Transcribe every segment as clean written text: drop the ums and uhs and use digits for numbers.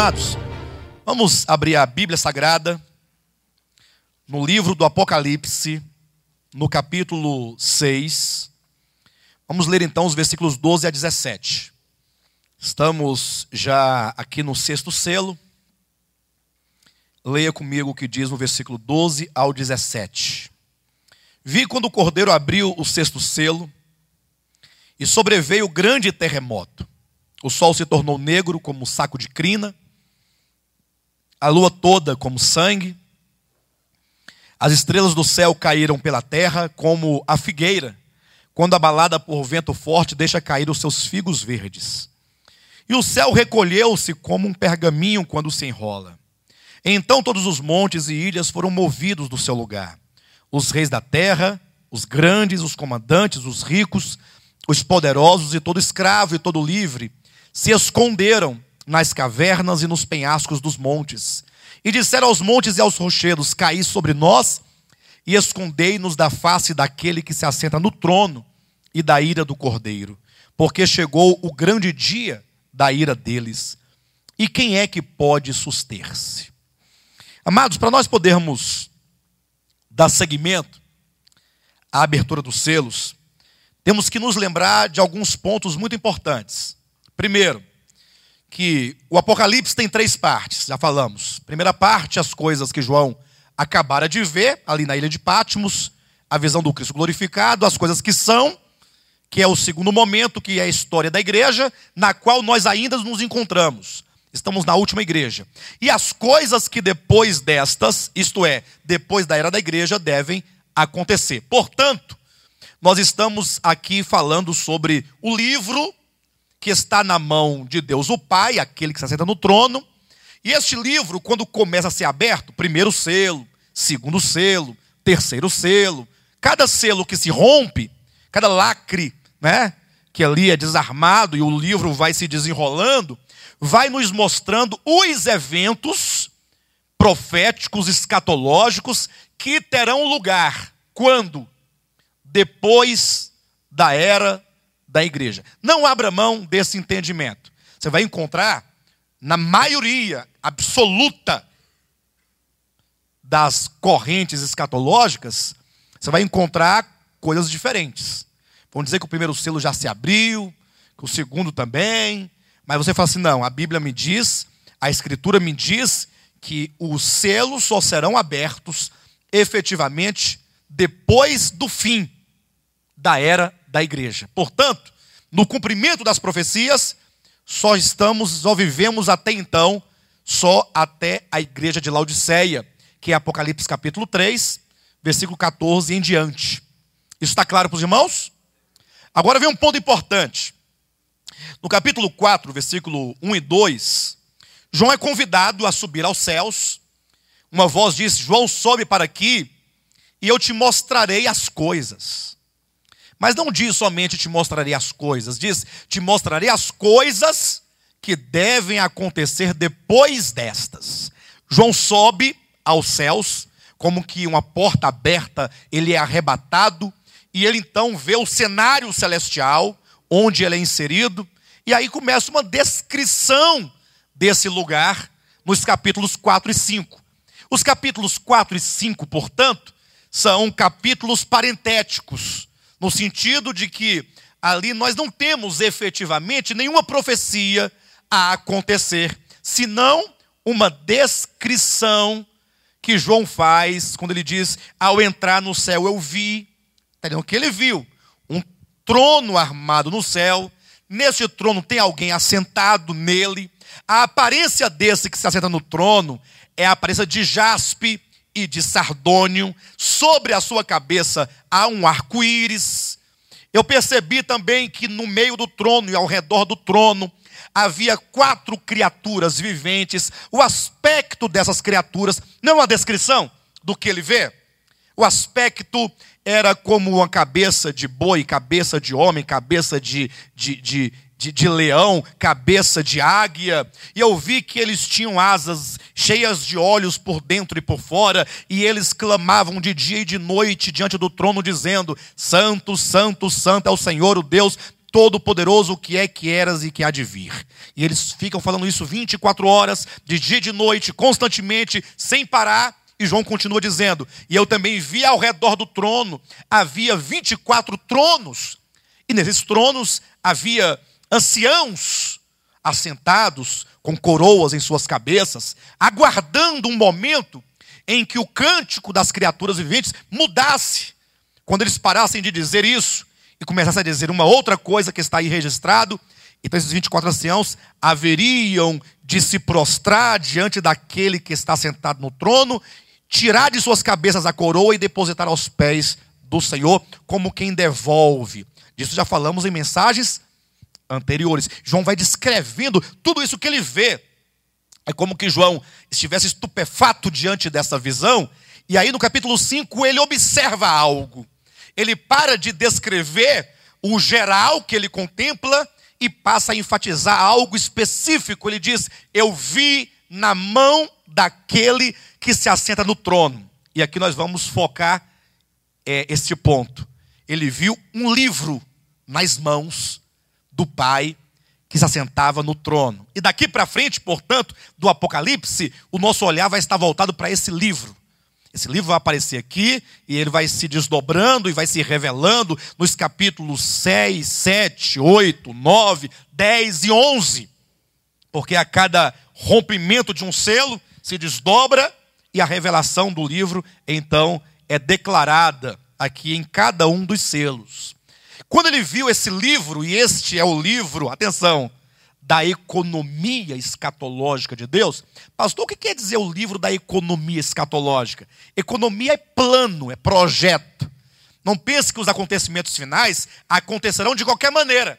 Amados, vamos abrir a Bíblia Sagrada no livro do Apocalipse, no capítulo 6. Vamos ler então os versículos 12 a 17. Estamos já aqui no sexto selo. Leia comigo o que diz no versículo 12 ao 17. Vi quando o Cordeiro abriu o sexto selo e sobreveio grande terremoto. O sol se tornou negro como um saco de crina, a lua toda como sangue, as estrelas do céu caíram pela terra como a figueira, quando abalada por vento forte deixa cair os seus figos verdes. E o céu recolheu-se como um pergaminho quando se enrola. Então todos os montes e ilhas foram movidos do seu lugar. Os reis da terra, os grandes, os comandantes, os ricos, os poderosos e todo escravo e todo livre, se esconderam nas cavernas e nos penhascos dos montes. E disseram aos montes e aos rochedos: caí sobre nós e escondei-nos da face daquele que se assenta no trono e da ira do Cordeiro. Porque chegou o grande dia da ira deles. E quem é que pode suster-se? Amados, para nós podermos dar seguimento à abertura dos selos, temos que nos lembrar de alguns pontos muito importantes. Primeiro, que o Apocalipse tem 3 partes, já falamos. Primeira parte, as coisas que João acabara de ver, ali na ilha de Patmos, a visão do Cristo glorificado, as coisas que são, que é o segundo momento, que é a história da igreja, na qual nós ainda nos encontramos. Estamos na última igreja. E as coisas que depois destas, isto é, depois da era da igreja, devem acontecer. Portanto, nós estamos aqui falando sobre o livro que está na mão de Deus o Pai, aquele que se assenta no trono. E este livro, quando começa a ser aberto, primeiro selo, segundo selo, terceiro selo, cada selo que se rompe, cada lacre, que ali é desarmado e o livro vai se desenrolando, vai nos mostrando os eventos proféticos, escatológicos, que terão lugar quando? Depois da era da igreja. Não abra mão desse entendimento. Você vai encontrar, na maioria absoluta das correntes escatológicas, você vai encontrar coisas diferentes. Vão dizer que o primeiro selo já se abriu, que o segundo também, mas você fala assim: não, a Bíblia me diz, a Escritura me diz que os selos só serão abertos efetivamente depois do fim da era da igreja. Portanto, no cumprimento das profecias, só vivemos até então, só até a igreja de Laodiceia, que é Apocalipse capítulo 3, versículo 14 em diante. Isso está claro para os irmãos? Agora vem um ponto importante. No capítulo 4, versículo 1 e 2, João é convidado a subir aos céus. Uma voz diz: João, sobe para aqui e eu te mostrarei as coisas. Mas não diz somente te mostrarei as coisas, diz te mostrarei as coisas que devem acontecer depois destas. João sobe aos céus, como que uma porta aberta, ele é arrebatado, e ele então vê o cenário celestial, onde ele é inserido, e aí começa uma descrição desse lugar, nos capítulos 4 e 5. Os capítulos 4 e 5, portanto, são capítulos parentéticos, no sentido de que ali nós não temos efetivamente nenhuma profecia a acontecer, senão uma descrição que João faz quando ele diz: ao entrar no céu eu vi. Está dizendo que ele viu um trono armado no céu, nesse trono tem alguém assentado nele. A aparência desse que se assenta no trono é a aparência de jaspe e de sardônio. Sobre a sua cabeça há um arco-íris. Eu percebi também que no meio do trono e ao redor do trono havia 4 criaturas viventes. O aspecto dessas criaturas, não é uma descrição do que ele vê. O aspecto era como uma cabeça de boi, cabeça de homem, cabeça de leão, cabeça de águia. E eu vi que eles tinham asas cheias de olhos por dentro e por fora, e eles clamavam de dia e de noite diante do trono, dizendo: Santo, Santo, Santo é o Senhor, o Deus Todo-Poderoso, o que é que eras e que há de vir. E eles ficam falando isso 24 horas, de dia e de noite, constantemente, sem parar. E João continua dizendo: e eu também vi ao redor do trono, havia 24 tronos. E nesses tronos havia anciãos assentados, com coroas em suas cabeças, aguardando um momento em que o cântico das criaturas viventes mudasse. Quando eles parassem de dizer isso e começassem a dizer uma outra coisa que está aí registrado, então esses 24 anciãos haveriam de se prostrar diante daquele que está sentado no trono, tirar de suas cabeças a coroa e depositar aos pés do Senhor, como quem devolve. Disso já falamos em mensagens anteriores. João vai descrevendo tudo isso que ele vê. É como que João estivesse estupefato diante dessa visão. E aí no capítulo 5 ele observa algo. Ele para de descrever o geral que ele contempla e passa a enfatizar algo específico. Ele diz: eu vi na mão daquele que se assenta no trono. E aqui nós vamos focar este ponto. Ele viu um livro nas mãos do Pai que se assentava no trono. E daqui para frente, portanto, do Apocalipse, o nosso olhar vai estar voltado para esse livro. Esse livro vai aparecer aqui e ele vai se desdobrando e vai se revelando nos capítulos 6, 7, 8, 9, 10 e 11. Porque a cada rompimento de um selo se desdobra e a revelação do livro, então, é declarada aqui em cada um dos selos. Quando ele viu esse livro, e este é o livro, atenção, da economia escatológica de Deus. Pastor, o que quer dizer o livro da economia escatológica? Economia é plano, é projeto. Não pense que os acontecimentos finais acontecerão de qualquer maneira.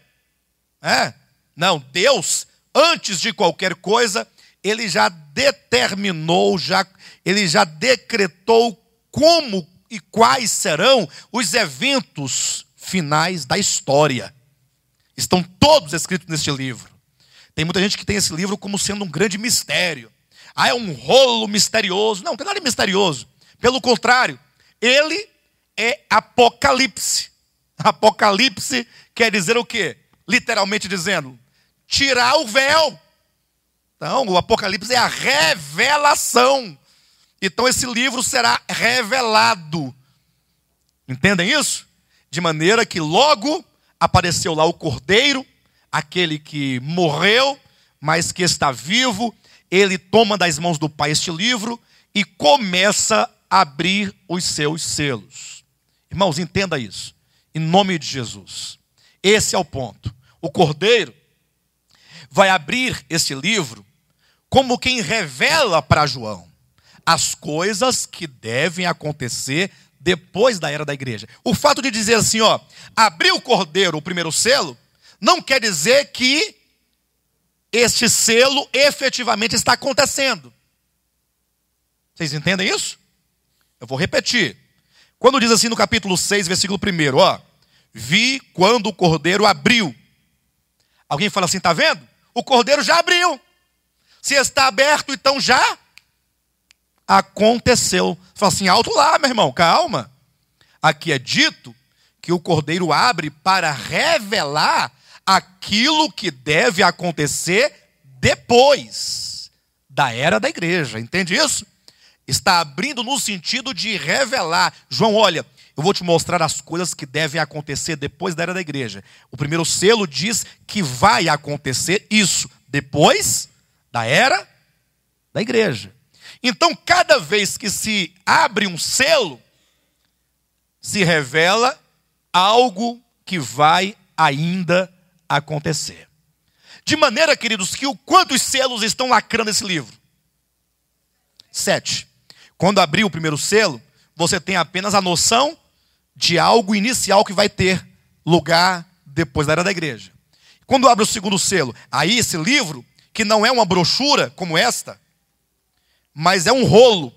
Não, Deus, antes de qualquer coisa, ele já determinou, ele já decretou como e quais serão os eventos finais da história. Estão todos escritos neste livro. Tem muita gente que tem esse livro como sendo um grande mistério. É um rolo misterioso. Não tem nada de misterioso. Pelo contrário, ele é Apocalipse. Apocalipse quer dizer o quê? Literalmente dizendo, tirar o véu. Então, o Apocalipse é a revelação. Então, esse livro será revelado. Entendem isso? De maneira que logo apareceu lá o Cordeiro, aquele que morreu, mas que está vivo. Ele toma das mãos do Pai este livro e começa a abrir os seus selos. Irmãos, entenda isso. Em nome de Jesus. Esse é o ponto. O Cordeiro vai abrir este livro como quem revela para João as coisas que devem acontecer depois da era da igreja. O fato de dizer assim, abriu o Cordeiro, o primeiro selo, não quer dizer que este selo efetivamente está acontecendo. Vocês entendem isso? Eu vou repetir. Quando diz assim no capítulo 6, versículo 1, vi quando o Cordeiro abriu. Alguém fala assim, está vendo? O Cordeiro já abriu. Se está aberto, então já aconteceu. Fala assim, alto lá, meu irmão, calma. Aqui é dito que o Cordeiro abre para revelar aquilo que deve acontecer depois da era da igreja. Entende isso? Está abrindo no sentido de revelar. João, olha, eu vou te mostrar as coisas que devem acontecer depois da era da igreja. O primeiro selo diz que vai acontecer isso depois da era da igreja. Então, cada vez que se abre um selo, se revela algo que vai ainda acontecer. De maneira, queridos, que quantos selos estão lacrando esse livro? 7. Quando abrir o primeiro selo, você tem apenas a noção de algo inicial que vai ter lugar depois da era da igreja. Quando abre o segundo selo, aí esse livro, que não é uma brochura como esta, mas é um rolo.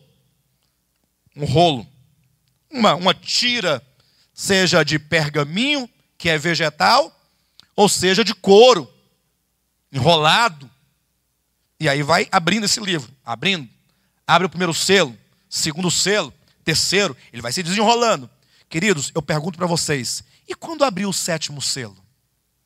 Uma tira, seja de pergaminho, que é vegetal, ou seja de couro, enrolado. E aí vai abrindo esse livro, abre o primeiro selo, segundo selo, terceiro, ele vai se desenrolando. Queridos, eu pergunto para vocês, e quando abrir o sétimo selo?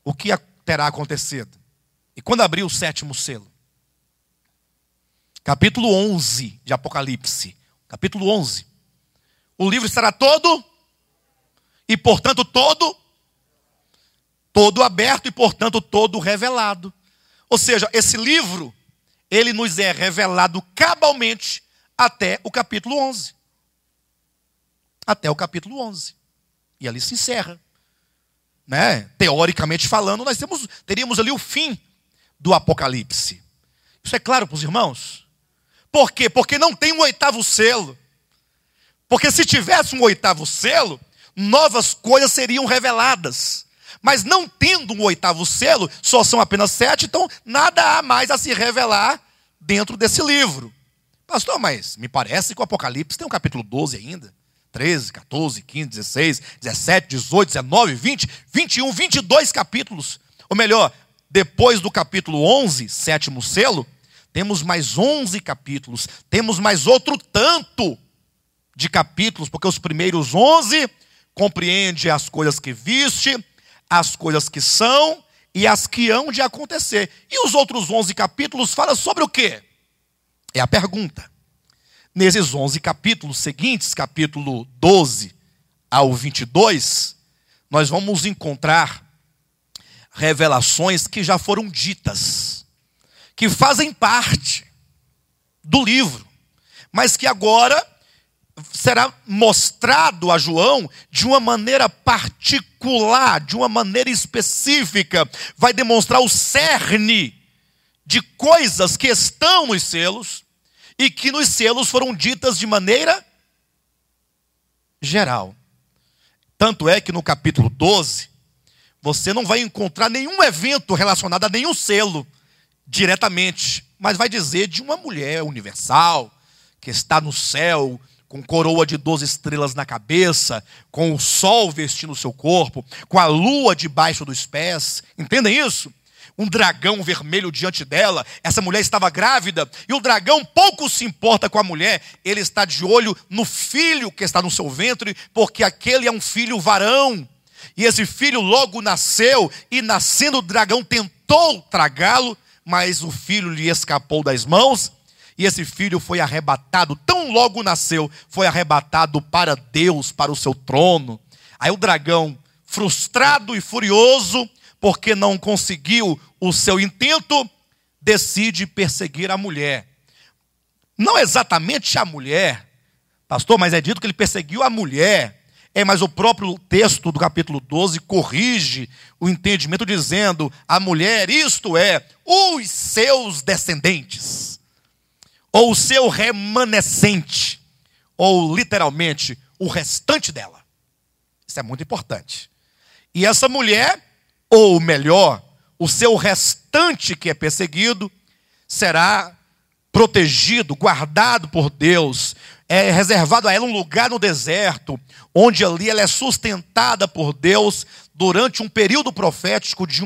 o que terá acontecido. E quando abrir o 7º selo, capítulo 11 de Apocalipse, capítulo 11, o livro estará todo, e portanto todo aberto, e portanto todo revelado. Ou seja, esse livro, ele nos é revelado cabalmente até o capítulo 11. Até o capítulo 11. E ali se encerra. Né? Teoricamente falando, nós teríamos ali o fim do Apocalipse. Isso é claro para os irmãos? Por quê? Porque não tem um 8º selo. Porque se tivesse um 8º selo, novas coisas seriam reveladas. Mas não tendo um 8º selo, só são apenas 7, então nada há mais a se revelar dentro desse livro. Pastor, mas me parece que o Apocalipse tem um capítulo 12 ainda. 13, 14, 15, 16, 17, 18, 19, 20, 21, 22 capítulos. Ou melhor, depois do capítulo 11, 7º selo, temos mais 11 capítulos. Temos mais outro tanto de capítulos, porque os primeiros 11 compreendem as coisas que viste, as coisas que são e as que hão de acontecer. E os outros 11 capítulos falam sobre o quê? É a pergunta. Nesses 11 capítulos seguintes, capítulo 12 ao 22, nós vamos encontrar revelações que já foram ditas, que fazem parte do livro, mas que agora será mostrado a João de uma maneira particular, de uma maneira específica. Vai demonstrar o cerne de coisas que estão nos selos e que nos selos foram ditas de maneira geral. Tanto é que no capítulo 12, você não vai encontrar nenhum evento relacionado a nenhum selo diretamente, mas vai dizer de uma mulher universal, que está no céu, com coroa de 12 estrelas na cabeça, com o sol vestindo o seu corpo, com a lua debaixo dos pés. Entendem isso? Um dragão vermelho diante dela. Essa mulher estava grávida, e o dragão pouco se importa com a mulher. Ele está de olho no filho que está no seu ventre, porque aquele é um filho varão. E esse filho logo nasceu, e nascendo o dragão tentou tragá-lo, mas o filho lhe escapou das mãos. E esse filho foi arrebatado, tão logo nasceu, foi arrebatado para Deus, para o seu trono. Aí o dragão, frustrado e furioso, porque não conseguiu o seu intento, decide perseguir a mulher. Não exatamente a mulher, pastor, mas é dito que ele perseguiu a mulher. Mas o próprio texto do capítulo 12 corrige o entendimento dizendo, a mulher, isto é, os seus descendentes, ou o seu remanescente, ou literalmente, o restante dela. Isso é muito importante. E essa mulher, ou melhor, o seu restante que é perseguido, será protegido, guardado por Deus, é reservado a ela um lugar no deserto, onde ali ela é sustentada por Deus durante um período profético de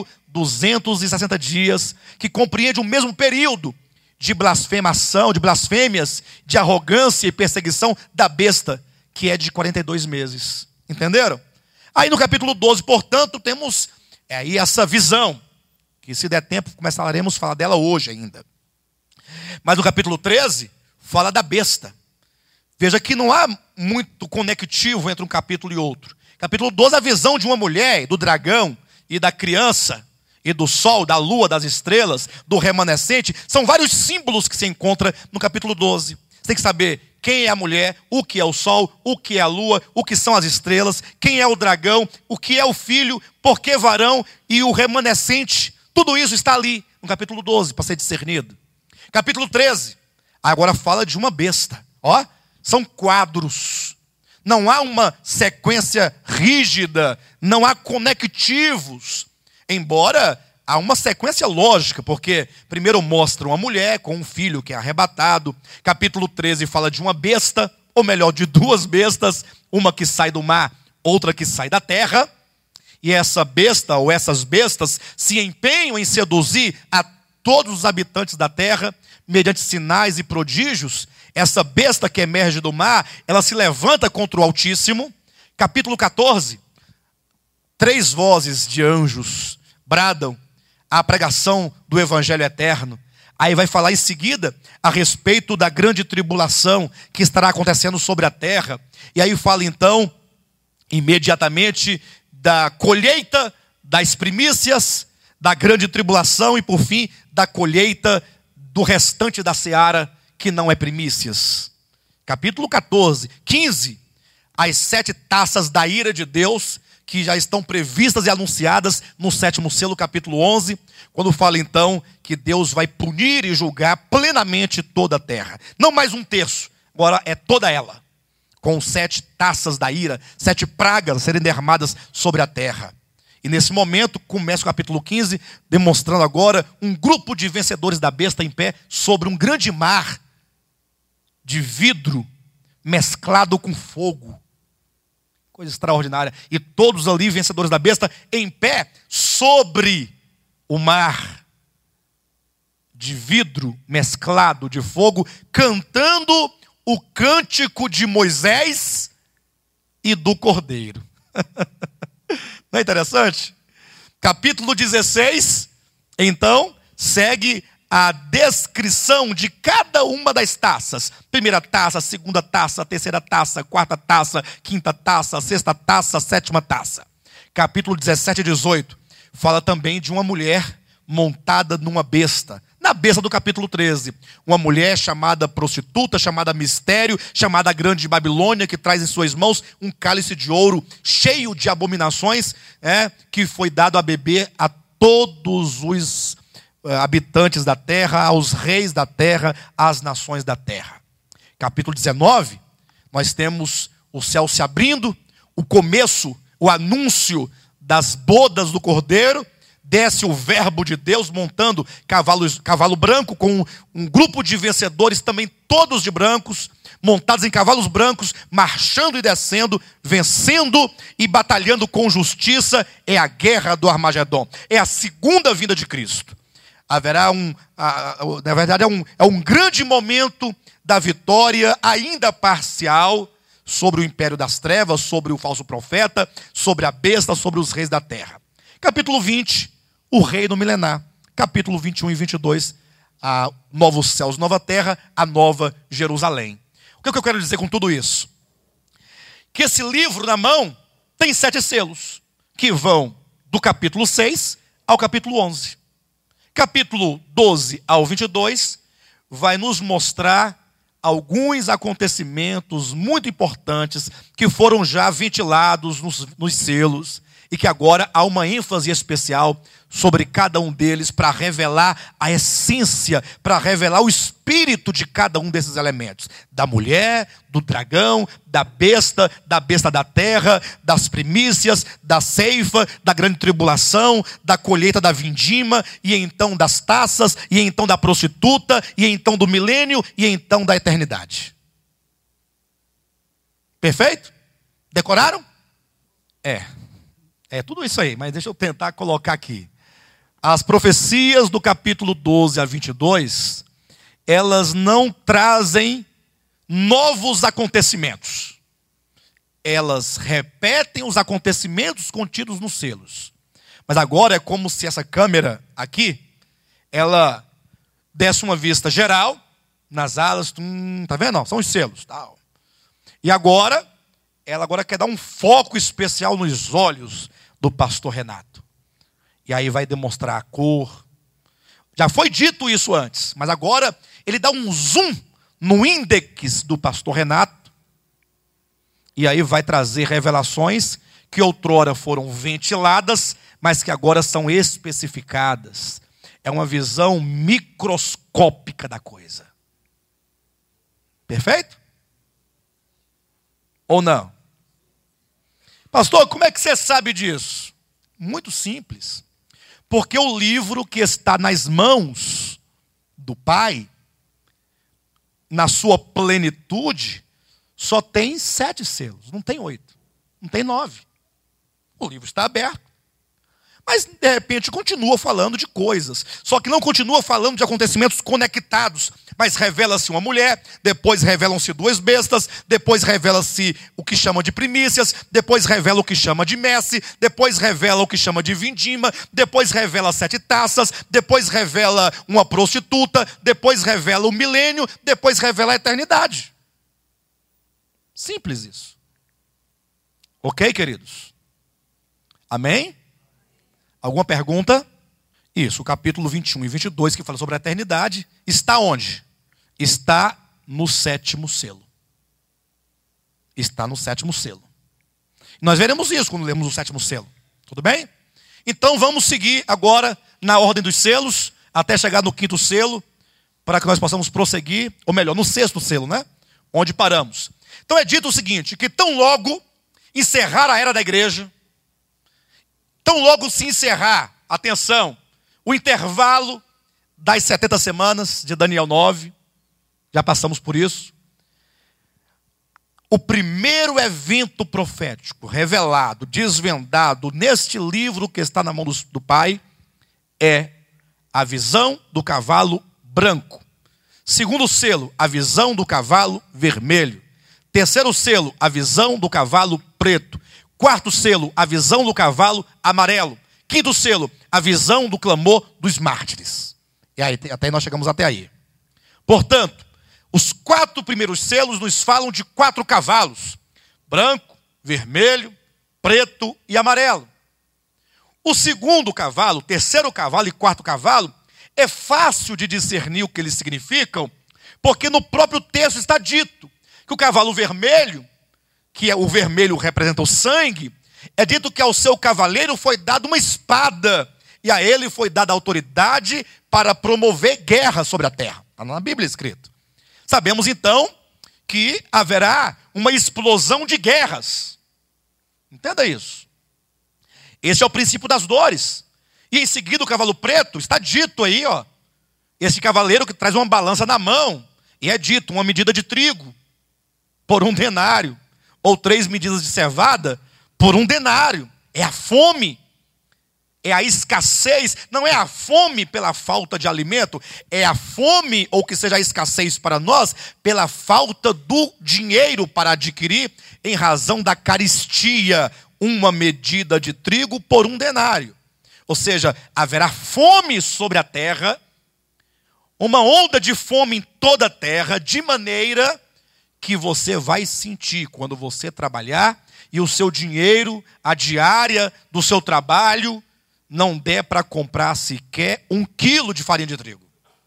1.260 dias, que compreende o mesmo período de blasfemação, de blasfêmias, de arrogância e perseguição da besta, que é de 42 meses. Entenderam? Aí no capítulo 12, portanto, temos aí essa visão, que se der tempo começaremos a falar dela hoje ainda. Mas no capítulo 13, fala da besta. Veja que não há muito conectivo entre um capítulo e outro. Capítulo 12, a visão de uma mulher, do dragão e da criança, e do sol, da lua, das estrelas, do remanescente. São vários símbolos que se encontram no capítulo 12. Você tem que saber quem é a mulher, o que é o sol, o que é a lua, o que são as estrelas, quem é o dragão, o que é o filho, por que varão e o remanescente. Tudo isso está ali no capítulo 12, para ser discernido. Capítulo 13, agora fala de uma besta. Ó, são quadros. Não há uma sequência rígida, não há conectivos. Embora há uma sequência lógica, porque primeiro mostra uma mulher com um filho que é arrebatado. Capítulo 13 fala de uma besta, ou melhor, de duas bestas, uma que sai do mar, outra que sai da terra. E essa besta, ou essas bestas, se empenham em seduzir a todos os habitantes da terra, mediante sinais e prodígios. Essa besta que emerge do mar, ela se levanta contra o Altíssimo. Capítulo 14, 3 vozes de anjos bradam a pregação do evangelho eterno. Aí vai falar em seguida a respeito da grande tribulação que estará acontecendo sobre a terra. E aí fala então, imediatamente, da colheita das primícias, da grande tribulação e por fim, da colheita do restante da seara que não é primícias. Capítulo 14, 15, as 7 taças da ira de Deus, que já estão previstas e anunciadas no 7º selo, capítulo 11, quando fala então que Deus vai punir e julgar plenamente toda a terra. Não mais 1/3, agora é toda ela, com 7 taças da ira, 7 pragas serem derramadas sobre a terra. E nesse momento começa o capítulo 15, demonstrando agora um grupo de vencedores da besta em pé sobre um grande mar de vidro mesclado com fogo. Coisa extraordinária. E todos ali, vencedores da besta, em pé sobre o mar de vidro mesclado de fogo, cantando o cântico de Moisés e do Cordeiro. Não é interessante? Capítulo 16, então, segue a descrição de cada uma das taças. 1ª taça, 2ª taça, 3ª taça, 4ª taça, 5ª taça, 6ª taça, 7ª taça. Capítulo 17 e 18 fala também de uma mulher montada numa besta. Na besta do capítulo 13, uma mulher chamada prostituta, chamada mistério, chamada grande Babilônia, que traz em suas mãos um cálice de ouro cheio de abominações, que foi dado a beber a todos os habitantes da terra, aos reis da terra, às nações da terra. Capítulo 19, nós temos o céu se abrindo, o começo, o anúncio das bodas do Cordeiro. Desce o verbo de Deus montando cavalo branco, com um grupo de vencedores também todos de brancos, montados em cavalos brancos, marchando e descendo, vencendo e batalhando com justiça. É a guerra do Armagedon, é a segunda vinda de Cristo. Haverá na verdade é um grande momento da vitória ainda parcial sobre o império das trevas, sobre o falso profeta, sobre a besta, sobre os reis da terra. Capítulo 20, o reino milenar. Capítulo 21 e 22, a novos céus, nova terra, a nova Jerusalém. O que eu quero dizer com tudo isso? Que esse livro na mão tem 7 selos, que vão do capítulo 6 ao capítulo 11. Capítulo 12 ao 22 vai nos mostrar alguns acontecimentos muito importantes que foram já ventilados nos selos e que agora há uma ênfase especial sobre cada um deles para revelar a essência, para revelar o espírito de cada um desses elementos. Da mulher, do dragão, da besta da terra, das primícias, da ceifa, da grande tribulação, da colheita da vindima, e então das taças, e então da prostituta, e então do milênio, e então da eternidade. Perfeito? Decoraram? É tudo isso aí, mas deixa eu tentar colocar aqui. As profecias do capítulo 12 a 22, elas não trazem novos acontecimentos. Elas repetem os acontecimentos contidos nos selos. Mas agora é como se essa câmera aqui, ela desse uma vista geral nas alas, tá vendo? Não, são os selos. Tal. E agora, ela quer dar um foco especial nos olhos do pastor Renato. E aí vai demonstrar a cor. Já foi dito isso antes, mas agora ele dá um zoom no índex do pastor Renato. E aí vai trazer revelações que outrora foram ventiladas, mas que agora são especificadas. É uma visão microscópica da coisa. Perfeito? Ou não? Pastor, como é que você sabe disso? Muito simples. Porque o livro que está nas mãos do Pai, na sua plenitude, só tem 7 selos, não tem 8, não tem 9. O livro está aberto. Mas, de repente, continua falando de coisas. Só que não continua falando de acontecimentos conectados. Mas revela-se uma mulher, depois revelam-se duas bestas, depois revela-se o que chama de primícias, depois revela o que chama de messe, depois revela o que chama de vindima, depois revela 7 taças, depois revela uma prostituta, depois revela o milênio, depois revela a eternidade. Simples isso. Ok, queridos? Amém? Alguma pergunta? Isso, o capítulo 21 e 22, que fala sobre a eternidade, está onde? Está no 7º selo. Está no 7º selo. Nós veremos isso quando lemos o 7º selo. Tudo bem? Então vamos seguir agora na ordem dos selos, até chegar no 5º selo, para que nós possamos prosseguir, ou melhor, no 6º selo, né? Onde paramos. Então é dito o seguinte, que tão logo encerrar a era da igreja, tão logo se encerrar, atenção, o intervalo das 70 semanas de Daniel 9, já passamos por isso. O primeiro evento profético revelado, desvendado neste livro que está na mão do Pai, é a visão do cavalo branco. Segundo selo, a visão do cavalo vermelho. Terceiro selo, a visão do cavalo preto. Quarto selo, a visão do cavalo amarelo. Quinto selo, a visão do clamor dos mártires. E aí, até nós chegamos até aí. Portanto, os 4 primeiros selos nos falam de 4 cavalos. Branco, vermelho, preto e amarelo. O segundo cavalo, terceiro cavalo e quarto cavalo, é fácil de discernir o que eles significam, porque no próprio texto está dito que o cavalo vermelho, que o vermelho representa o sangue, é dito que ao seu cavaleiro foi dada uma espada, e a ele foi dada autoridade para promover guerra sobre a terra. Está na Bíblia escrito. Sabemos então que haverá uma explosão de guerras. Entenda isso. Esse é o princípio das dores. E em seguida o cavalo preto, está dito aí, ó, esse cavaleiro que traz uma balança na mão, e é dito uma medida de trigo por 1 denário. Ou 3 medidas de cevada por 1 denário. É a fome. É a escassez. Não é a fome pela falta de alimento. É a fome, ou que seja a escassez para nós, pela falta do dinheiro para adquirir, em razão da carestia, uma medida de trigo por 1 denário. Ou seja, haverá fome sobre a terra, uma onda de fome em toda a terra, de maneira que você vai sentir quando você trabalhar e o seu dinheiro, a diária do seu trabalho, não der para comprar sequer 1 quilo de farinha de trigo.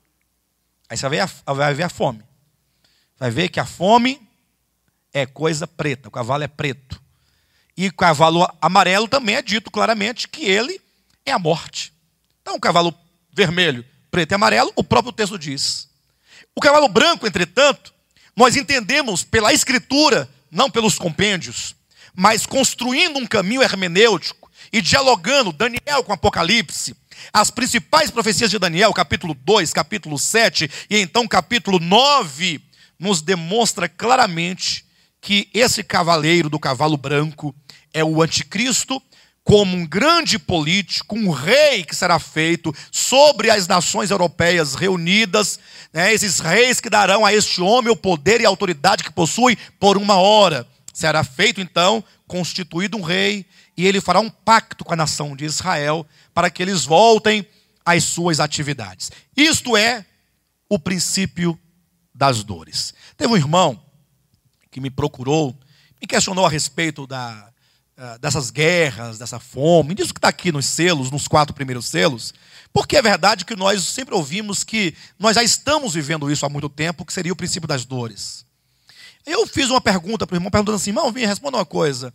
Aí você vai ver a fome. Vai ver que a fome é coisa preta, o cavalo é preto. E o cavalo amarelo também é dito claramente que ele é a morte. Então o cavalo vermelho, preto e amarelo, o próprio texto diz. O cavalo branco, entretanto, nós entendemos pela escritura, não pelos compêndios, mas construindo um caminho hermenêutico e dialogando Daniel com Apocalipse, as principais profecias de Daniel, capítulo 2, capítulo 7 e então capítulo 9, nos demonstra claramente que esse cavaleiro do cavalo branco é o anticristo, como um grande político, um rei que será feito sobre as nações europeias reunidas, né, esses reis que darão a este homem o poder e a autoridade que possui por 1 hora. Será feito então, constituído um rei, e ele fará um pacto com a nação de Israel, para que eles voltem às suas atividades. Isto é o princípio das dores. Teve um irmão que me procurou, me questionou a respeito dessas guerras, dessa fome, disso que está aqui nos selos, nos 4 primeiros selos, porque é verdade que nós sempre ouvimos que nós já estamos vivendo isso há muito tempo, que seria o princípio das dores. Eu fiz uma pergunta para o irmão, perguntando assim, irmão, me responda uma coisa,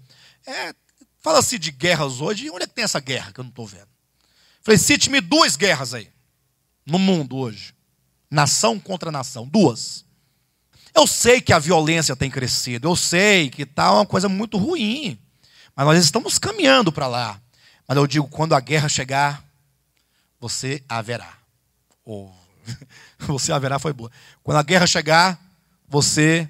fala-se de guerras hoje, e onde é que tem essa guerra que eu não estou vendo? Falei, cite-me 2 guerras aí, no mundo hoje, nação contra nação, 2. Eu sei que a violência tem crescido, eu sei que está uma coisa muito ruim, mas nós estamos caminhando para lá. Mas eu digo, quando a guerra chegar, você haverá. Ou, você haverá foi boa. Quando a guerra chegar, você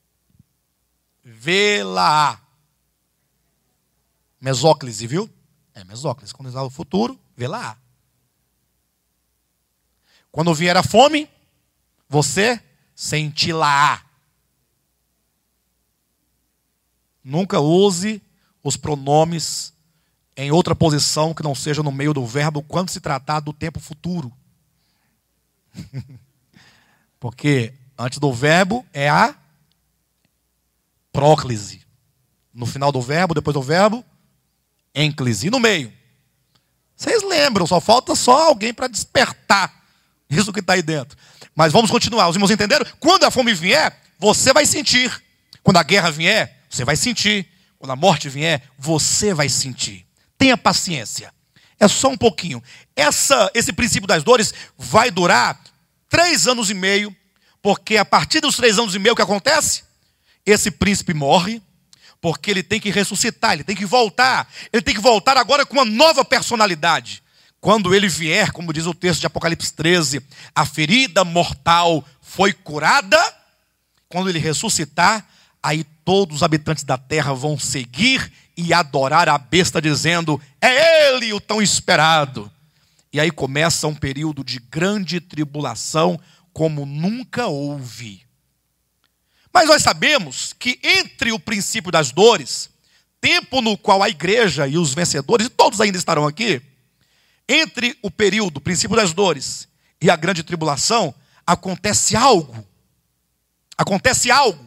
vê-la. Mesóclise, viu? É mesóclise. Quando está o futuro, vê lá. Quando vier a fome, você sentirá. Nunca use os pronomes em outra posição que não seja no meio do verbo quando se tratar do tempo futuro. Porque antes do verbo é a próclise. No final do verbo, depois do verbo, ênclise. E no meio? Vocês lembram, só falta só alguém para despertar isso que está aí dentro. Mas vamos continuar. Os irmãos entenderam? Quando a fome vier, você vai sentir. Quando a guerra vier, você vai sentir. Quando a morte vier, você vai sentir. Tenha paciência. É só um pouquinho. Esse princípio das dores vai durar 3 anos e meio, porque a partir dos 3 anos e meio, o que acontece? Esse príncipe morre, porque ele tem que ressuscitar, ele tem que voltar. Ele tem que voltar agora com uma nova personalidade. Quando ele vier, como diz o texto de Apocalipse 13, a ferida mortal foi curada. Quando ele ressuscitar, aí todos os habitantes da terra vão seguir e adorar a besta, dizendo: é ele o tão esperado. E aí começa um período de grande tribulação, como nunca houve. Mas nós sabemos que entre o princípio das dores, tempo no qual a igreja e os vencedores, e todos ainda estarão aqui, entre o período, o princípio das dores e a grande tribulação, acontece algo. Acontece algo.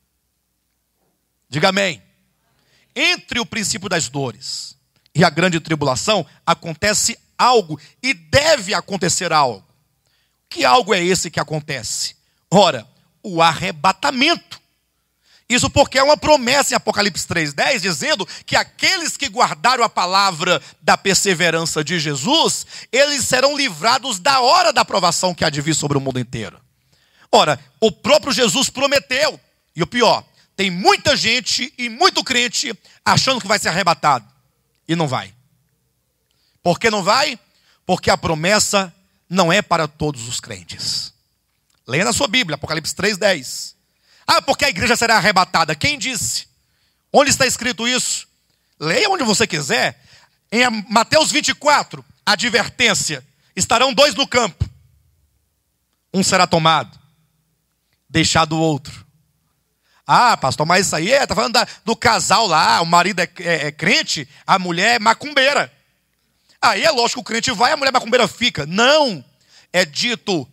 Diga amém. Entre o princípio das dores e a grande tribulação, acontece algo e deve acontecer algo. Que algo é esse que acontece? Ora, o arrebatamento. Isso porque é uma promessa em Apocalipse 3:10, dizendo que aqueles que guardaram a palavra da perseverança de Jesus, eles serão livrados da hora da provação que há de vir sobre o mundo inteiro. Ora, o próprio Jesus prometeu, e o pior, tem muita gente e muito crente achando que vai ser arrebatado, e não vai. Por que não vai? Porque a promessa não é para todos os crentes. Leia na sua Bíblia, Apocalipse 3:10. Ah, porque a igreja será arrebatada. Quem disse? Onde está escrito isso? Leia onde você quiser. Em Mateus 24, advertência: estarão 2 no campo. Um será tomado, deixado o outro. Ah, pastor, mas isso aí está falando do casal lá. O marido é crente, a mulher é macumbeira. Aí é lógico que o crente vai, a mulher macumbeira fica. Não, é dito: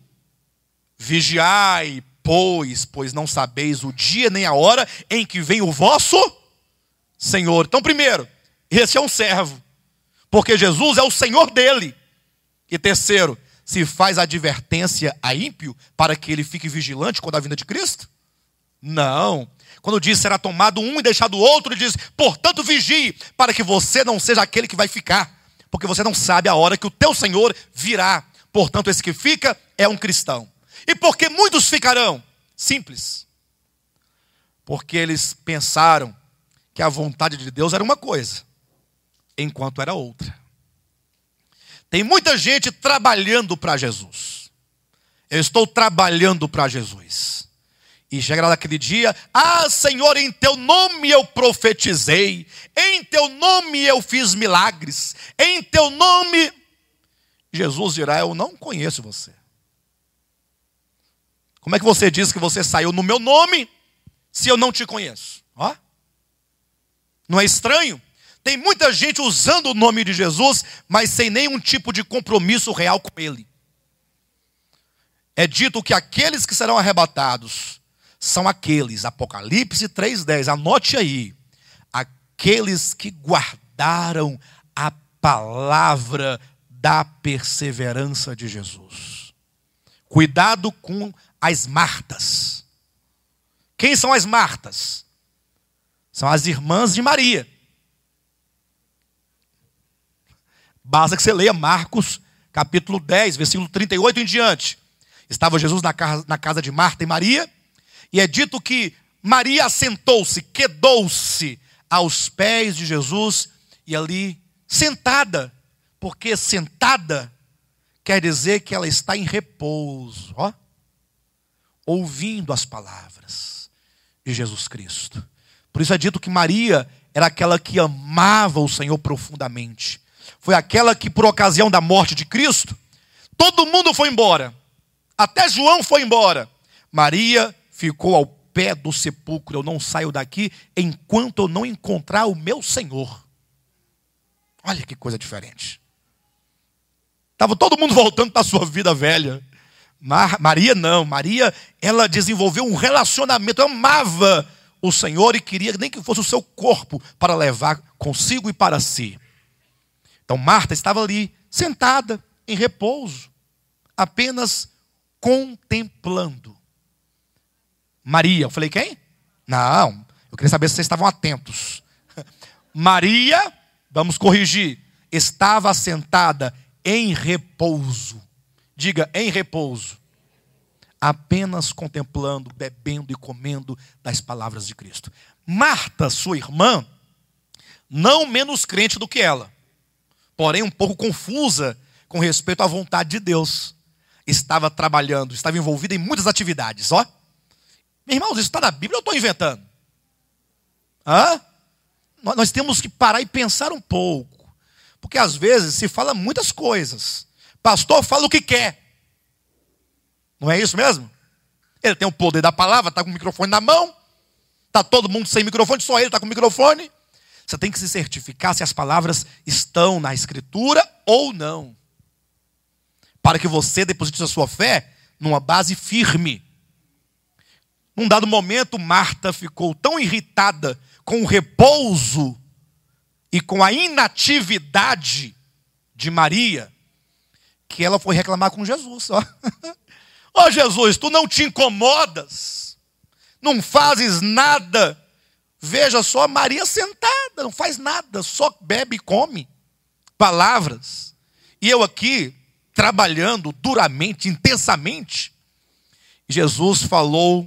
vigiai, pois não sabeis o dia nem a hora em que vem o vosso Senhor. Então, primeiro, esse é um servo, porque Jesus é o Senhor dele. E terceiro, se faz advertência a ímpio para que ele fique vigilante quando a vinda de Cristo? Não. Quando diz será tomado um e deixado o outro, ele diz: portanto vigie, para que você não seja aquele que vai ficar, porque você não sabe a hora que o teu Senhor virá. Portanto, esse que fica é um cristão. E por que muitos ficarão? Simples. Porque eles pensaram que a vontade de Deus era uma coisa, enquanto era outra. Tem muita gente trabalhando para Jesus. Eu estou trabalhando para Jesus. E chegará naquele dia: ah, Senhor, em teu nome eu profetizei, em teu nome eu fiz milagres, em teu nome. Jesus dirá: eu não conheço você. Como é que você diz que você saiu no meu nome, se eu não te conheço? Ó, não é estranho? Tem muita gente usando o nome de Jesus, mas sem nenhum tipo de compromisso real com ele. É dito que aqueles que serão arrebatados são aqueles, Apocalipse 3:10, anote aí, aqueles que guardaram a palavra da perseverança de Jesus. Cuidado com as Martas. Quem são as Martas? São as irmãs de Maria. Basta que você leia Marcos capítulo 10, versículo 38 em diante. Estava Jesus na casa de Marta e Maria, e é dito que Maria assentou-se, quedou-se aos pés de Jesus, e ali sentada, porque sentada quer dizer que ela está em repouso, ó, ouvindo as palavras de Jesus Cristo. Por isso é dito que Maria era aquela que amava o Senhor profundamente. foi aquela que, por ocasião da morte de Cristo, todo mundo foi embora. Até João foi embora. Maria ficou ao pé do sepulcro. Eu não saio daqui enquanto eu não encontrar o meu Senhor. Olha que coisa diferente. Estava todo mundo voltando para a sua vida velha. Maria não. Maria, ela desenvolveu um relacionamento. Amava o Senhor e queria nem que fosse o seu corpo para levar consigo e para si. Então Marta estava ali, sentada, em repouso, apenas contemplando. Maria, eu falei quem? Não, eu queria saber se vocês estavam atentos. Maria, vamos corrigir, estava sentada em repouso. Diga, em repouso. Apenas contemplando, bebendo e comendo das palavras de Cristo. Marta, sua irmã, não menos crente do que ela, porém um pouco confusa com respeito à vontade de Deus. Estava trabalhando, estava envolvida em muitas atividades. Ó, meus irmãos, isso está na Bíblia, eu estou inventando. Nós temos que parar e pensar um pouco, porque às vezes se fala muitas coisas. Pastor fala o que quer. Não é isso mesmo? Ele tem o poder da palavra, está com o microfone na mão. Está todo mundo sem microfone, só ele está com o microfone. Você tem que se certificar se as palavras estão na Escritura ou não, para que você deposite a sua fé numa base firme. Num dado momento, Marta ficou tão irritada com o repouso e com a inatividade de Maria, que ela foi reclamar com Jesus. Ó Jesus, tu não te incomodas, não fazes nada. Veja só, Maria sentada, não faz nada, só bebe e come palavras. E eu aqui, trabalhando duramente, intensamente. Jesus falou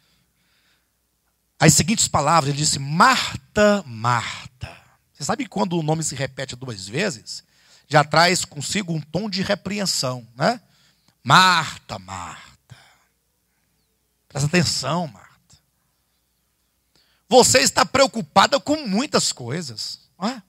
as seguintes palavras, ele disse: Marta, Marta. Você sabe que quando o nome se repete 2 vezes, já traz consigo um tom de repreensão, né? Marta, Marta. Presta atenção, Marta. Você está preocupada com muitas coisas, não é?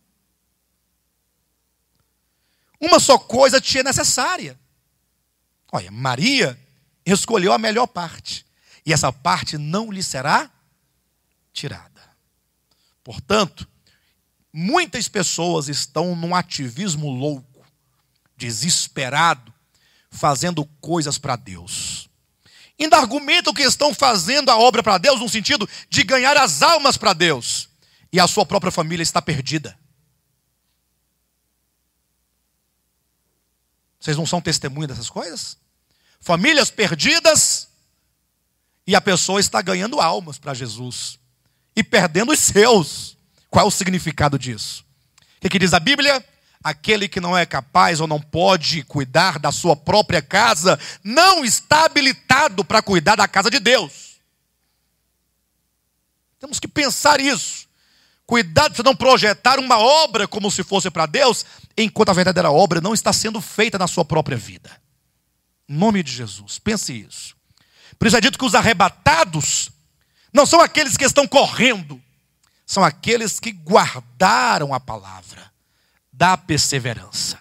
Uma só coisa te é necessária. Olha, Maria escolheu a melhor parte, e essa parte não lhe será tirada. Portanto, muitas pessoas estão num ativismo louco, desesperado, fazendo coisas para Deus. Ainda argumentam que estão fazendo a obra para Deus no sentido de ganhar as almas para Deus, e a sua própria família está perdida. Vocês não são testemunha dessas coisas? Famílias perdidas e a pessoa está ganhando almas para Jesus e perdendo os seus. Qual é o significado disso? O que diz a Bíblia? Aquele que não é capaz ou não pode cuidar da sua própria casa não está habilitado para cuidar da casa de Deus. Temos que pensar isso. Cuidado de não projetar uma obra como se fosse para Deus, enquanto a verdadeira obra não está sendo feita na sua própria vida. Em nome de Jesus, pense isso. Por isso é dito que os arrebatados não são aqueles que estão correndo, são aqueles que guardaram a palavra da perseverança.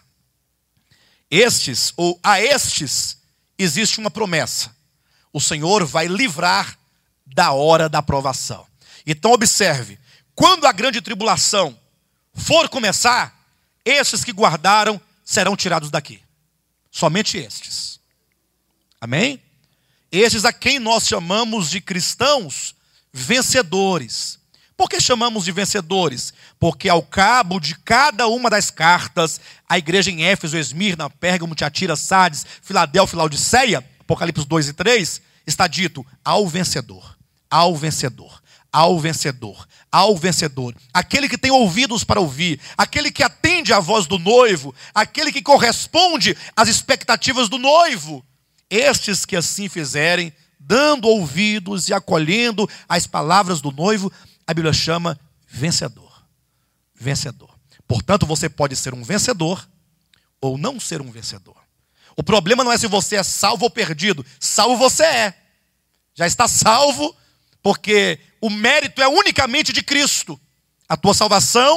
A estes, existe uma promessa. O Senhor vai livrar da hora da provação. Então observe, quando a grande tribulação for começar, estes que guardaram serão tirados daqui. Somente estes. Amém? Estes a quem nós chamamos de cristãos vencedores. Por que chamamos de vencedores? Porque ao cabo de cada uma das cartas, a igreja em Éfeso, Esmirna, Pérgamo, Tiatira, Sardes, Filadélfia, Laodiceia, Apocalipse 2 e 3, está dito: ao vencedor, ao vencedor, ao vencedor, ao vencedor. Aquele que tem ouvidos para ouvir, aquele que atende à voz do noivo, aquele que corresponde às expectativas do noivo. Estes que assim fizerem, dando ouvidos e acolhendo as palavras do noivo, a Bíblia chama vencedor. Vencedor. Portanto, você pode ser um vencedor ou não ser um vencedor. O problema não é se você é salvo ou perdido. Salvo você é. Já está salvo, porque o mérito é unicamente de Cristo. A tua salvação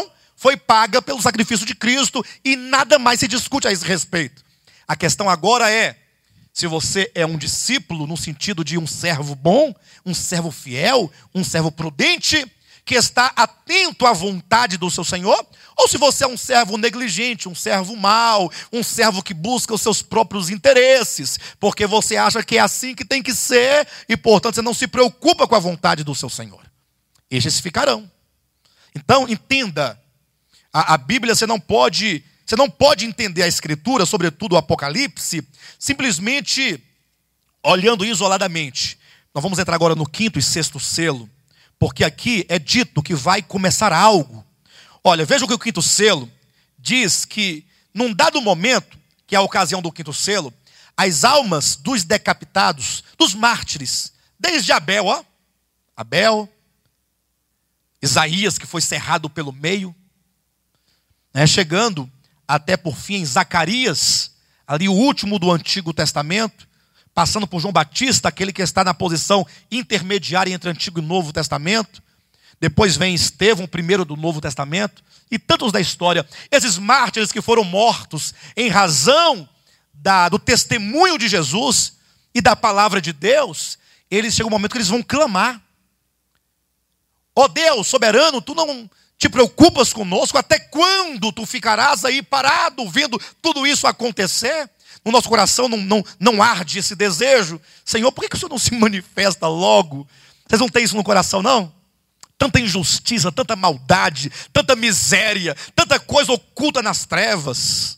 foi paga pelo sacrifício de Cristo e nada mais se discute a esse respeito. A questão agora é, se você é um discípulo no sentido de um servo bom, um servo fiel, um servo prudente, que está atento à vontade do seu Senhor, ou se você é um servo negligente, um servo mau, um servo que busca os seus próprios interesses, porque você acha que é assim que tem que ser, e portanto você não se preocupa com a vontade do seu Senhor. Estes ficarão. Então entenda, a Bíblia você não pode entender a Escritura, sobretudo o Apocalipse, simplesmente olhando isoladamente. Nós vamos entrar agora no 5º e 6º selo, porque aqui é dito que vai começar algo. Olha, veja o que o 5º selo diz, que num dado momento, que é a ocasião do 5º selo, as almas dos decapitados, dos mártires, desde Abel, Isaías, que foi cerrado pelo meio, chegando até por fim em Zacarias, ali o último do Antigo Testamento, passando por João Batista, aquele que está na posição intermediária entre Antigo e Novo Testamento. Depois vem Estevão, o primeiro do Novo Testamento, e tantos da história. Esses mártires que foram mortos em razão do testemunho de Jesus e da palavra de Deus, eles chegam um momento que eles vão clamar: ó Deus soberano, tu não te preocupas conosco? Até quando tu ficarás aí parado vendo tudo isso acontecer? No nosso coração não arde esse desejo? Senhor, por que o Senhor não se manifesta logo? Vocês não têm isso no coração, não? Tanta injustiça, tanta maldade, tanta miséria, tanta coisa oculta nas trevas.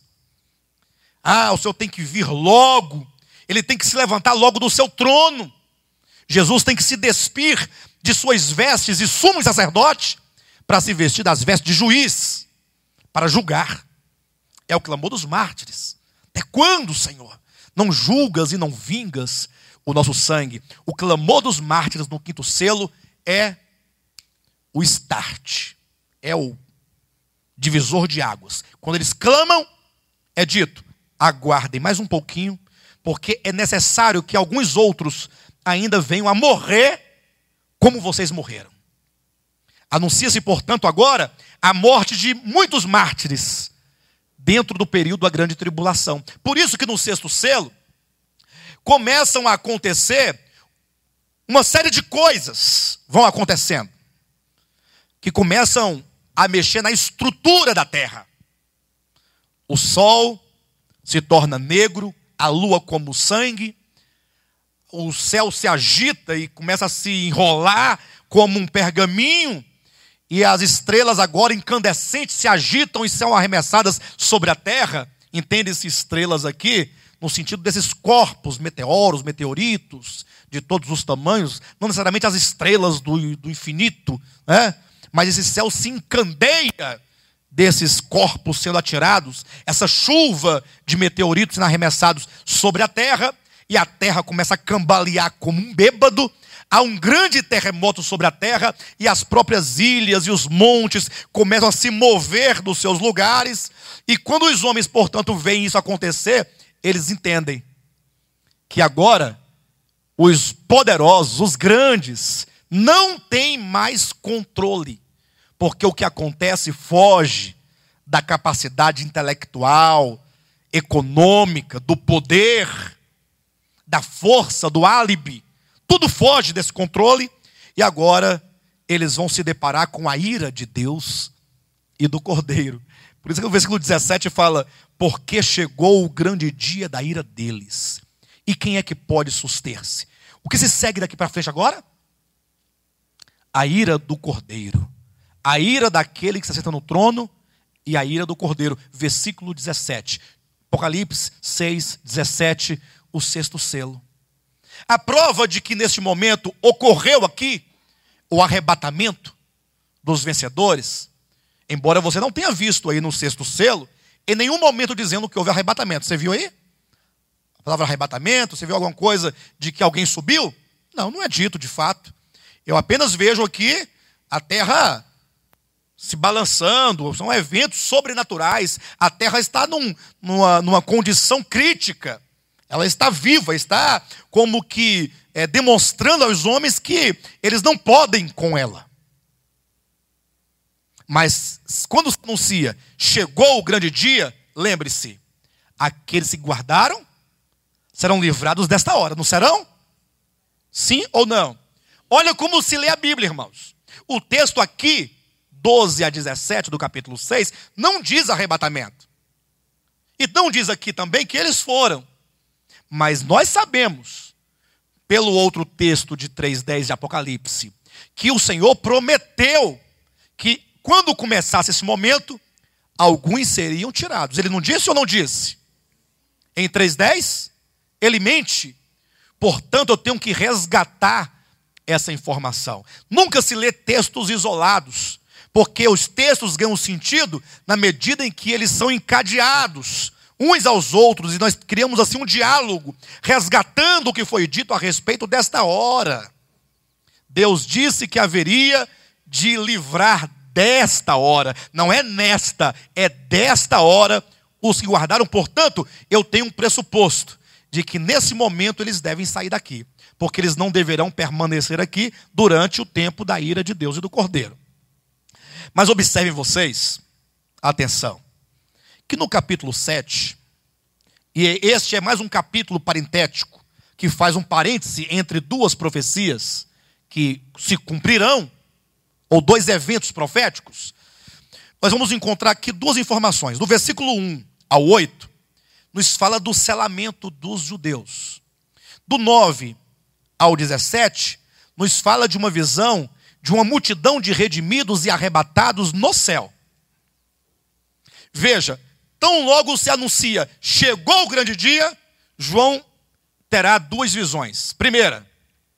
O Senhor tem que vir logo. Ele tem que se levantar logo do seu trono. Jesus tem que se despir de suas vestes de sumo sacerdote para se vestir das vestes de juiz, para julgar. É o clamor dos mártires. Até quando, Senhor, não julgas e não vingas o nosso sangue? O clamor dos mártires no 5º selo é o start, é o divisor de águas. Quando eles clamam, é dito: aguardem mais um pouquinho, porque é necessário que alguns outros ainda venham a morrer como vocês morreram. Anuncia-se, portanto, agora a morte de muitos mártires dentro do período da grande tribulação. Por isso que no 6º selo começam a acontecer uma série de coisas, vão acontecendo, que começam a mexer na estrutura da terra. O sol se torna negro, a lua como sangue, o céu se agita e começa a se enrolar como um pergaminho, e as estrelas agora incandescentes se agitam e são arremessadas sobre a terra. Entende-se estrelas aqui no sentido desses corpos, meteoros, meteoritos, de todos os tamanhos, não necessariamente as estrelas do infinito, mas esse céu se encandeia desses corpos sendo atirados, essa chuva de meteoritos sendo arremessados sobre a terra, e a terra começa a cambalear como um bêbado. Há um grande terremoto sobre a terra, e as próprias ilhas e os montes começam a se mover dos seus lugares. E quando os homens, portanto, veem isso acontecer, eles entendem que agora os poderosos, os grandes, não têm mais controle, porque o que acontece foge da capacidade intelectual, econômica, do poder, da força, do álibi. Tudo foge desse controle, e agora eles vão se deparar com a ira de Deus e do Cordeiro. Por isso que o versículo 17 fala: porque chegou o grande dia da ira deles, e quem é que pode suster-se? O que se segue daqui para frente agora? A ira do Cordeiro, a ira daquele que está sentado no trono, e a ira do Cordeiro. Versículo 17, Apocalipse 6, 17, o 6º selo. A prova de que neste momento ocorreu aqui o arrebatamento dos vencedores, embora você não tenha visto aí no 6º selo em nenhum momento dizendo que houve arrebatamento. Você viu aí? A palavra arrebatamento? Você viu alguma coisa de que alguém subiu? Não é dito de fato. Eu apenas vejo aqui a terra se balançando, são eventos sobrenaturais. A terra está numa condição crítica. Ela está viva, está como que demonstrando aos homens que eles não podem com ela. Mas quando se anuncia, chegou o grande dia, lembre-se, aqueles que guardaram serão livrados desta hora, não serão? Sim ou não? Olha como se lê a Bíblia, irmãos. O texto aqui, 12 a 17 do capítulo 6, não diz arrebatamento. E não diz aqui também que eles foram. Mas nós sabemos, pelo outro texto de 3:10 de Apocalipse, que o Senhor prometeu que quando começasse esse momento, alguns seriam tirados. Ele não disse ou não disse? Em 3:10, ele mente. Portanto, eu tenho que resgatar essa informação. Nunca se lê textos isolados, porque os textos ganham sentido na medida em que eles são encadeados uns aos outros, e nós criamos assim um diálogo, resgatando o que foi dito a respeito desta hora. Deus disse que haveria de livrar desta hora, não é nesta, é desta hora, os que guardaram. Portanto, eu tenho um pressuposto de que nesse momento eles devem sair daqui, porque eles não deverão permanecer aqui durante o tempo da ira de Deus e do Cordeiro. Mas observem vocês, atenção, que no capítulo 7, e este é mais um capítulo parentético, que faz um parêntese entre duas profecias que se cumprirão, ou dois eventos proféticos, nós vamos encontrar aqui duas informações. No versículo 1 ao 8, nos fala do selamento dos judeus. Do 9 ao 17, nos fala de uma visão de uma multidão de redimidos e arrebatados no céu. Veja, tão logo se anuncia, chegou o grande dia, João terá duas visões. Primeira,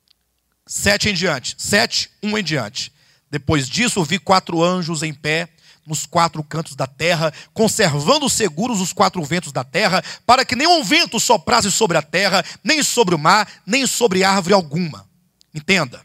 7 em diante, 7, 1 em diante. Depois disso, vi 4 anjos em pé, nos 4 cantos da terra, conservando seguros os 4 ventos da terra, para que nenhum vento soprasse sobre a terra, nem sobre o mar, nem sobre árvore alguma. Entenda.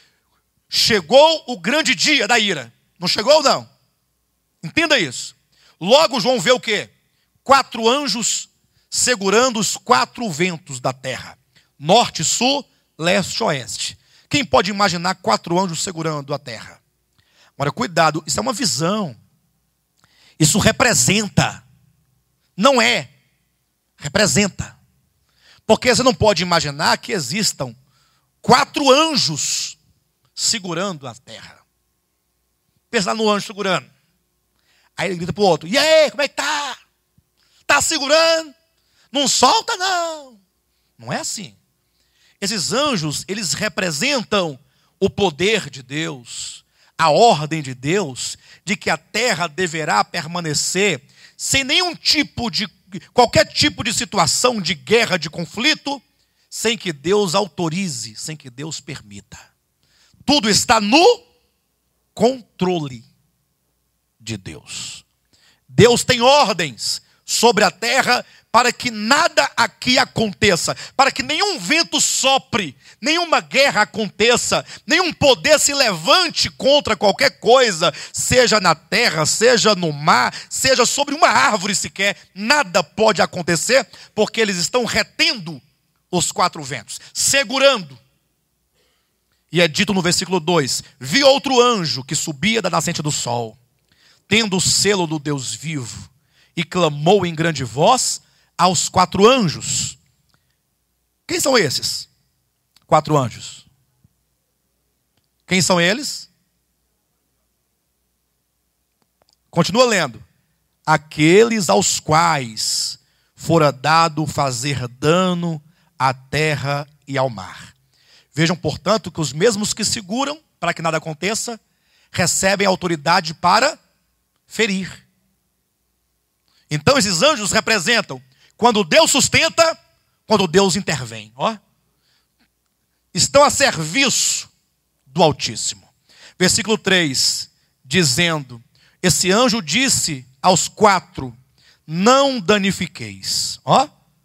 Chegou o grande dia da ira. Não chegou ou não? Entenda isso. Logo João vê o quê? 4 anjos segurando os 4 ventos da terra. Norte, sul, leste, oeste. Quem pode imaginar 4 anjos segurando a terra? Agora, cuidado, isso é uma visão. Isso representa. Não é. Representa. Porque você não pode imaginar que existam 4 anjos segurando a terra. Pensa lá no anjo segurando. Aí ele grita para o outro, e aí, como é que tá? Tá segurando? Não solta não. Não é assim. Esses anjos, eles representam o poder de Deus, a ordem de Deus, de que a terra deverá permanecer sem nenhum tipo de, qualquer tipo de situação de guerra, de conflito, sem que Deus autorize, sem que Deus permita. Tudo está no controle de Deus. Deus tem ordens sobre a terra para que nada aqui aconteça, para que nenhum vento sopre, nenhuma guerra aconteça, nenhum poder se levante contra qualquer coisa, seja na terra, seja no mar, seja sobre uma árvore sequer. Nada pode acontecer, porque eles estão retendo os 4 ventos, segurando. E é dito no versículo 2, vi outro anjo que subia da nascente do sol, tendo o selo do Deus vivo, e clamou em grande voz aos 4 anjos. Quem são esses 4 anjos? Quem são eles? Continua lendo. Aqueles aos quais fora dado fazer dano à terra e ao mar. Vejam, portanto, que os mesmos que seguram para que nada aconteça, recebem autoridade para ferir. Então esses anjos representam quando Deus sustenta, quando Deus intervém. Ó. Estão a serviço do Altíssimo. Versículo 3, dizendo, esse anjo disse aos 4, não danifiqueis. Ó.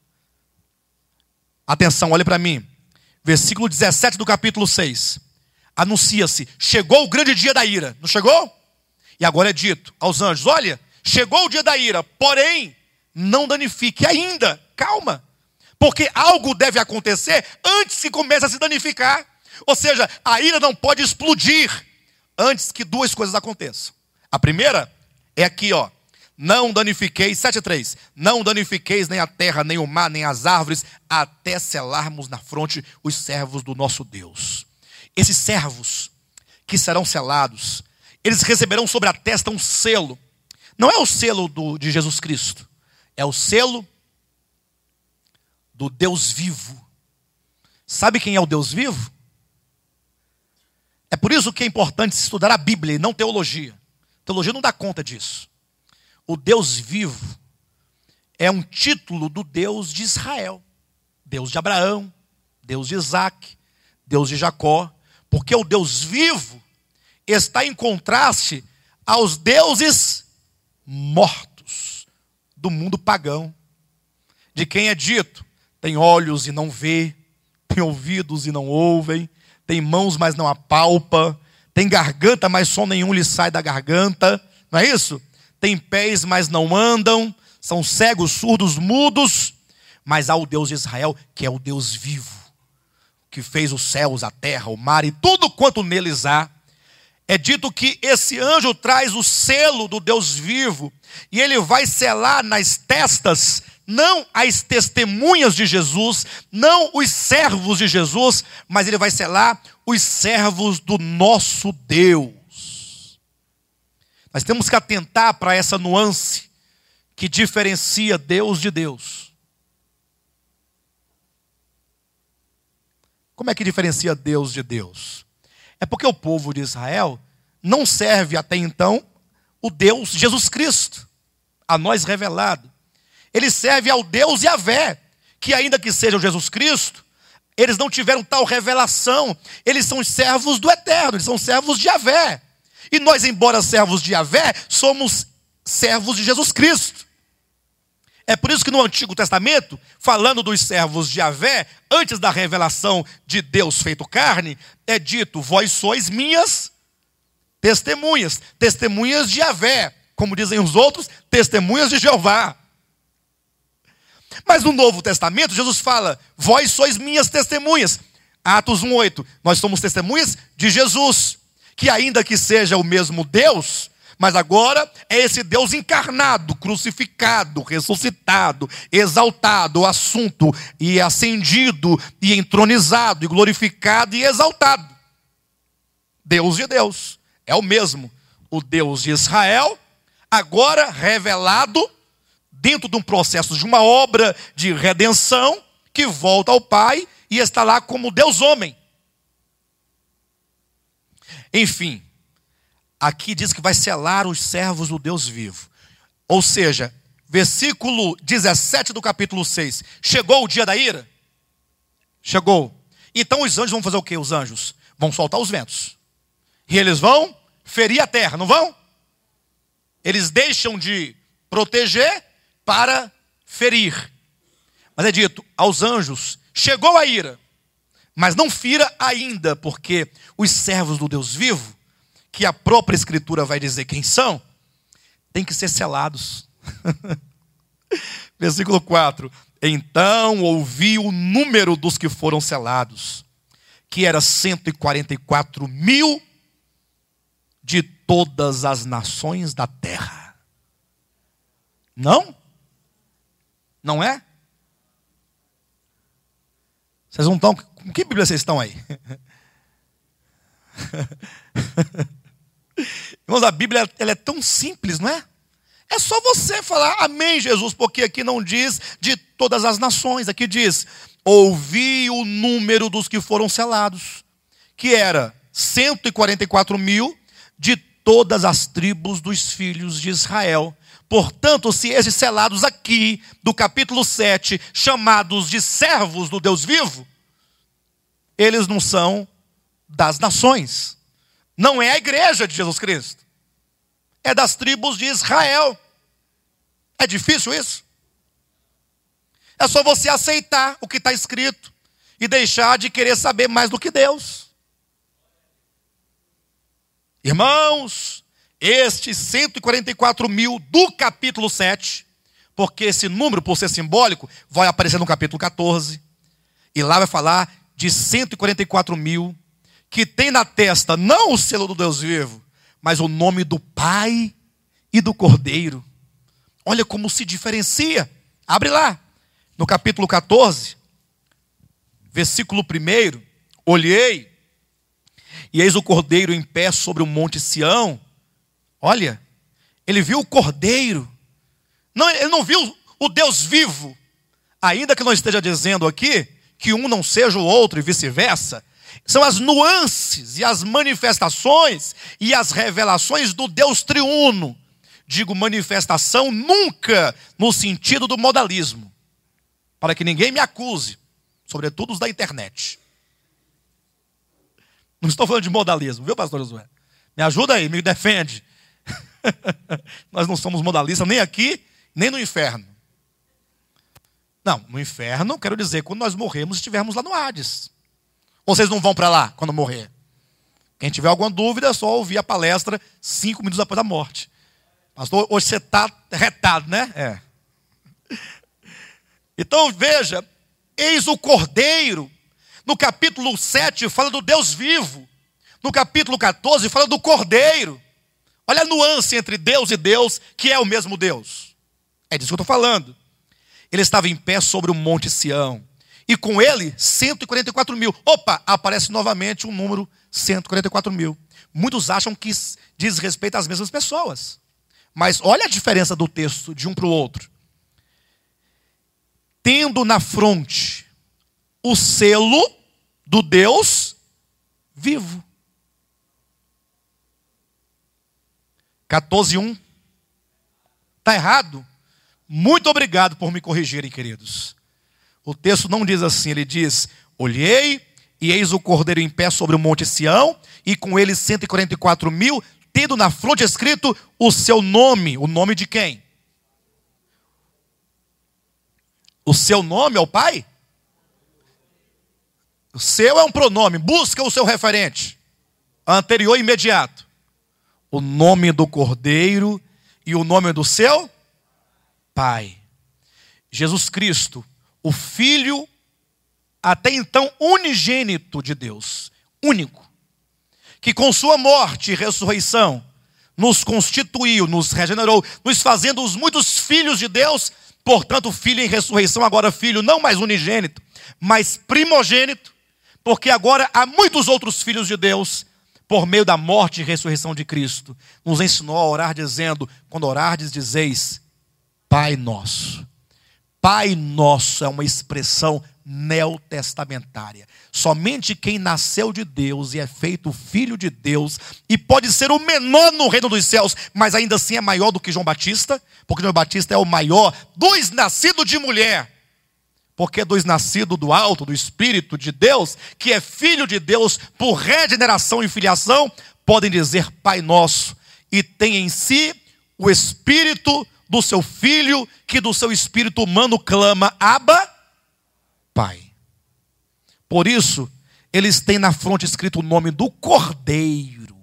Atenção, olhe para mim. Versículo 17 do capítulo 6. Anuncia-se, chegou o grande dia da ira. Não chegou? E agora é dito aos anjos, olha, chegou o dia da ira, porém, não danifique ainda, calma. Porque algo deve acontecer antes que comece a se danificar. Ou seja, a ira não pode explodir antes que 2 coisas aconteçam. A primeira é aqui, ó. Não danifiqueis, 7:3. Não danifiqueis nem a terra, nem o mar, nem as árvores, até selarmos na fronte os servos do nosso Deus. Esses servos que serão selados, eles receberão sobre a testa um selo. Não é o selo de Jesus Cristo, é o selo do Deus vivo. Sabe quem é o Deus vivo? É por isso que é importante estudar a Bíblia e não teologia. Teologia não dá conta disso. O Deus vivo é um título do Deus de Israel. Deus de Abraão, Deus de Isaac, Deus de Jacó. Porque o Deus vivo está em contraste aos deuses mortos do mundo pagão. De quem é dito, tem olhos e não vê, tem ouvidos e não ouvem, tem mãos, mas não apalpa, tem garganta, mas som nenhum lhe sai da garganta. Não é isso? Tem pés, mas não andam, são cegos, surdos, mudos. Mas há o Deus de Israel, que é o Deus vivo, que fez os céus, a terra, o mar e tudo quanto neles há. É dito que esse anjo traz o selo do Deus vivo, e ele vai selar nas testas, não as testemunhas de Jesus, não os servos de Jesus, mas ele vai selar os servos do nosso Deus. Nós temos que atentar para essa nuance que diferencia Deus de Deus. Como é que diferencia Deus de Deus? É porque o povo de Israel não serve até então o Deus Jesus Cristo, a nós revelado. Ele serve ao Deus Yahvé, que ainda que seja o Jesus Cristo, eles não tiveram tal revelação. Eles são os servos do Eterno, eles são servos de Yahvé. E nós, embora servos de Yahvé, somos servos de Jesus Cristo. É por isso que no Antigo Testamento, falando dos servos de Yahvé, antes da revelação de Deus feito carne, é dito: vós sois minhas testemunhas, testemunhas de Yahvé, como dizem os outros, testemunhas de Jeová. Mas no Novo Testamento, Jesus fala: vós sois minhas testemunhas. Atos 1:8, nós somos testemunhas de Jesus, que ainda que seja o mesmo Deus, mas agora é esse Deus encarnado, crucificado, ressuscitado, exaltado, assunto e ascendido, e entronizado, e glorificado e exaltado. Deus de Deus, é o mesmo, o Deus de Israel, agora revelado dentro de um processo de uma obra de redenção, que volta ao Pai e está lá como Deus homem. Enfim, aqui diz que vai selar os servos do Deus vivo. Ou seja, versículo 17 do capítulo 6. Chegou o dia da ira? Chegou. Então os anjos vão fazer o quê? Os anjos vão soltar os ventos. E eles vão ferir a terra, não vão? Eles deixam de proteger para ferir. Mas é dito aos anjos: chegou a ira, mas não fira ainda, porque os servos do Deus vivo, que a própria Escritura vai dizer quem são, tem que ser selados. Versículo 4. Então ouvi o número dos que foram selados, que era 144.000 de todas as nações da terra. Não? Não é? Vocês não estão... Com que Bíblia vocês estão aí? Irmãos, a Bíblia ela é tão simples, não é? É só você falar amém, Jesus, porque aqui não diz de todas as nações, aqui diz: ouvi o número dos que foram selados, que era 144.000 de todas as tribos dos filhos de Israel. Portanto, se esses selados aqui, do capítulo 7, chamados de servos do Deus vivo, eles não são das nações. Não é a igreja de Jesus Cristo. É das tribos de Israel. É difícil isso? É só você aceitar o que está escrito e deixar de querer saber mais do que Deus. Irmãos, estes 144.000 do capítulo 7, porque esse número, por ser simbólico, vai aparecer no capítulo 14, e lá vai falar de 144.000 que tem na testa não o selo do Deus vivo, mas o nome do Pai e do Cordeiro. Olha como se diferencia. Abre lá, no capítulo 14, versículo 1. Olhei, e eis o Cordeiro em pé sobre o monte Sião. Olha, ele viu o Cordeiro. Não, ele não viu o Deus vivo. Ainda que não esteja dizendo aqui que um não seja o outro e vice-versa. São as nuances e as manifestações e as revelações do Deus triuno. Digo manifestação nunca no sentido do modalismo, para que ninguém me acuse, sobretudo os da internet. Não estou falando de modalismo, viu, pastor Josué? Me ajuda aí, me defende. Nós não somos modalistas nem aqui, nem no inferno. Não, no inferno, quero dizer, quando nós morrermos, estivermos lá no Hades. Ou vocês não vão para lá quando morrer? Quem tiver alguma dúvida, é só ouvir a palestra 5 minutos após a morte. Pastor, hoje você está retado, né? É. Então veja, eis o Cordeiro. No capítulo 7 fala do Deus vivo. No capítulo 14 fala do Cordeiro. Olha a nuance entre Deus e Deus, que é o mesmo Deus. É disso que eu estou falando. Ele estava em pé sobre o monte Sião. E com ele, 144 mil. Opa, aparece novamente o número 144 mil. Muitos acham que diz respeito às mesmas pessoas. Mas olha a diferença do texto de um para o outro. Tendo na fronte o selo do Deus vivo. 14:1. Está errado? Muito obrigado por me corrigirem, queridos. O texto não diz assim, ele diz: olhei, e eis o Cordeiro em pé sobre o monte Sião, e com ele 144 mil, tendo na fronte escrito o seu nome. O nome de quem? O seu nome é o Pai? O seu é um pronome, busca o seu referente, anterior e imediato. O nome do Cordeiro e o nome do seu Pai. Jesus Cristo, o Filho, até então unigênito de Deus, único, que com sua morte e ressurreição nos constituiu, nos regenerou, nos fazendo os muitos filhos de Deus, portanto filho em ressurreição, agora filho não mais unigênito, mas primogênito, porque agora há muitos outros filhos de Deus, por meio da morte e ressurreição de Cristo. Nos ensinou a orar dizendo, quando orardes dizeis, Pai Nosso. Pai Nosso é uma expressão neotestamentária. Somente quem nasceu de Deus e é feito filho de Deus, e pode ser o menor no reino dos céus, mas ainda assim é maior do que João Batista, porque João Batista é o maior dos nascidos de mulher. Porque dos nascidos do alto, do Espírito de Deus, que é filho de Deus por regeneração e filiação, podem dizer Pai Nosso, e tem em si o Espírito do seu Filho, que do seu espírito humano clama, Abba, Pai. Por isso, eles têm na fronte escrito o nome do Cordeiro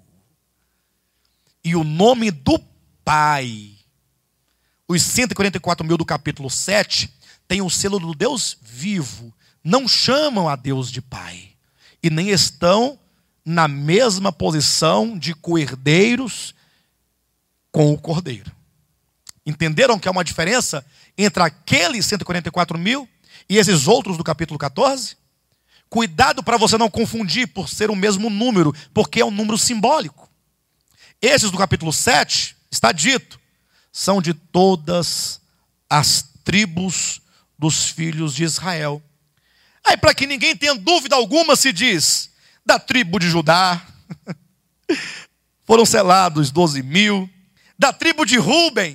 e o nome do Pai. Os 144 mil do capítulo 7 têm o selo do Deus vivo. Não chamam a Deus de Pai. E nem estão na mesma posição de co-herdeiros com o Cordeiro. Entenderam que há uma diferença entre aqueles 144 mil e esses outros do capítulo 14? Cuidado para você não confundir por ser o mesmo número, porque é um número simbólico. Esses do capítulo 7, está dito, são de todas as tribos dos filhos de Israel. Aí, para que ninguém tenha dúvida alguma, se diz, da tribo de Judá, foram selados 12 mil, da tribo de Rúben,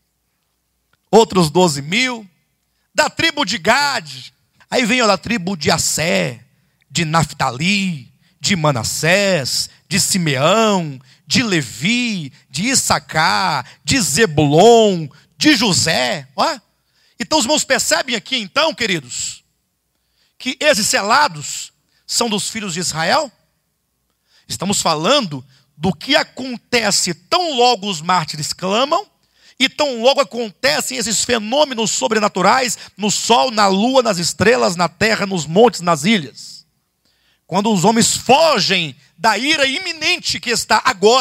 outros 12 mil, da tribo de Gade, aí vem da tribo de Assé, de Naftali, de Manassés, de Simeão, de Levi, de Issacar, de Zebulon, de José. Ó. Então os irmãos percebem aqui então, queridos, que esses selados são dos filhos de Israel? Estamos falando do que acontece tão logo os mártires clamam, e tão logo acontecem esses fenômenos sobrenaturais no sol, na lua, nas estrelas, na terra, nos montes, nas ilhas. Quando os homens fogem da ira iminente que está agora,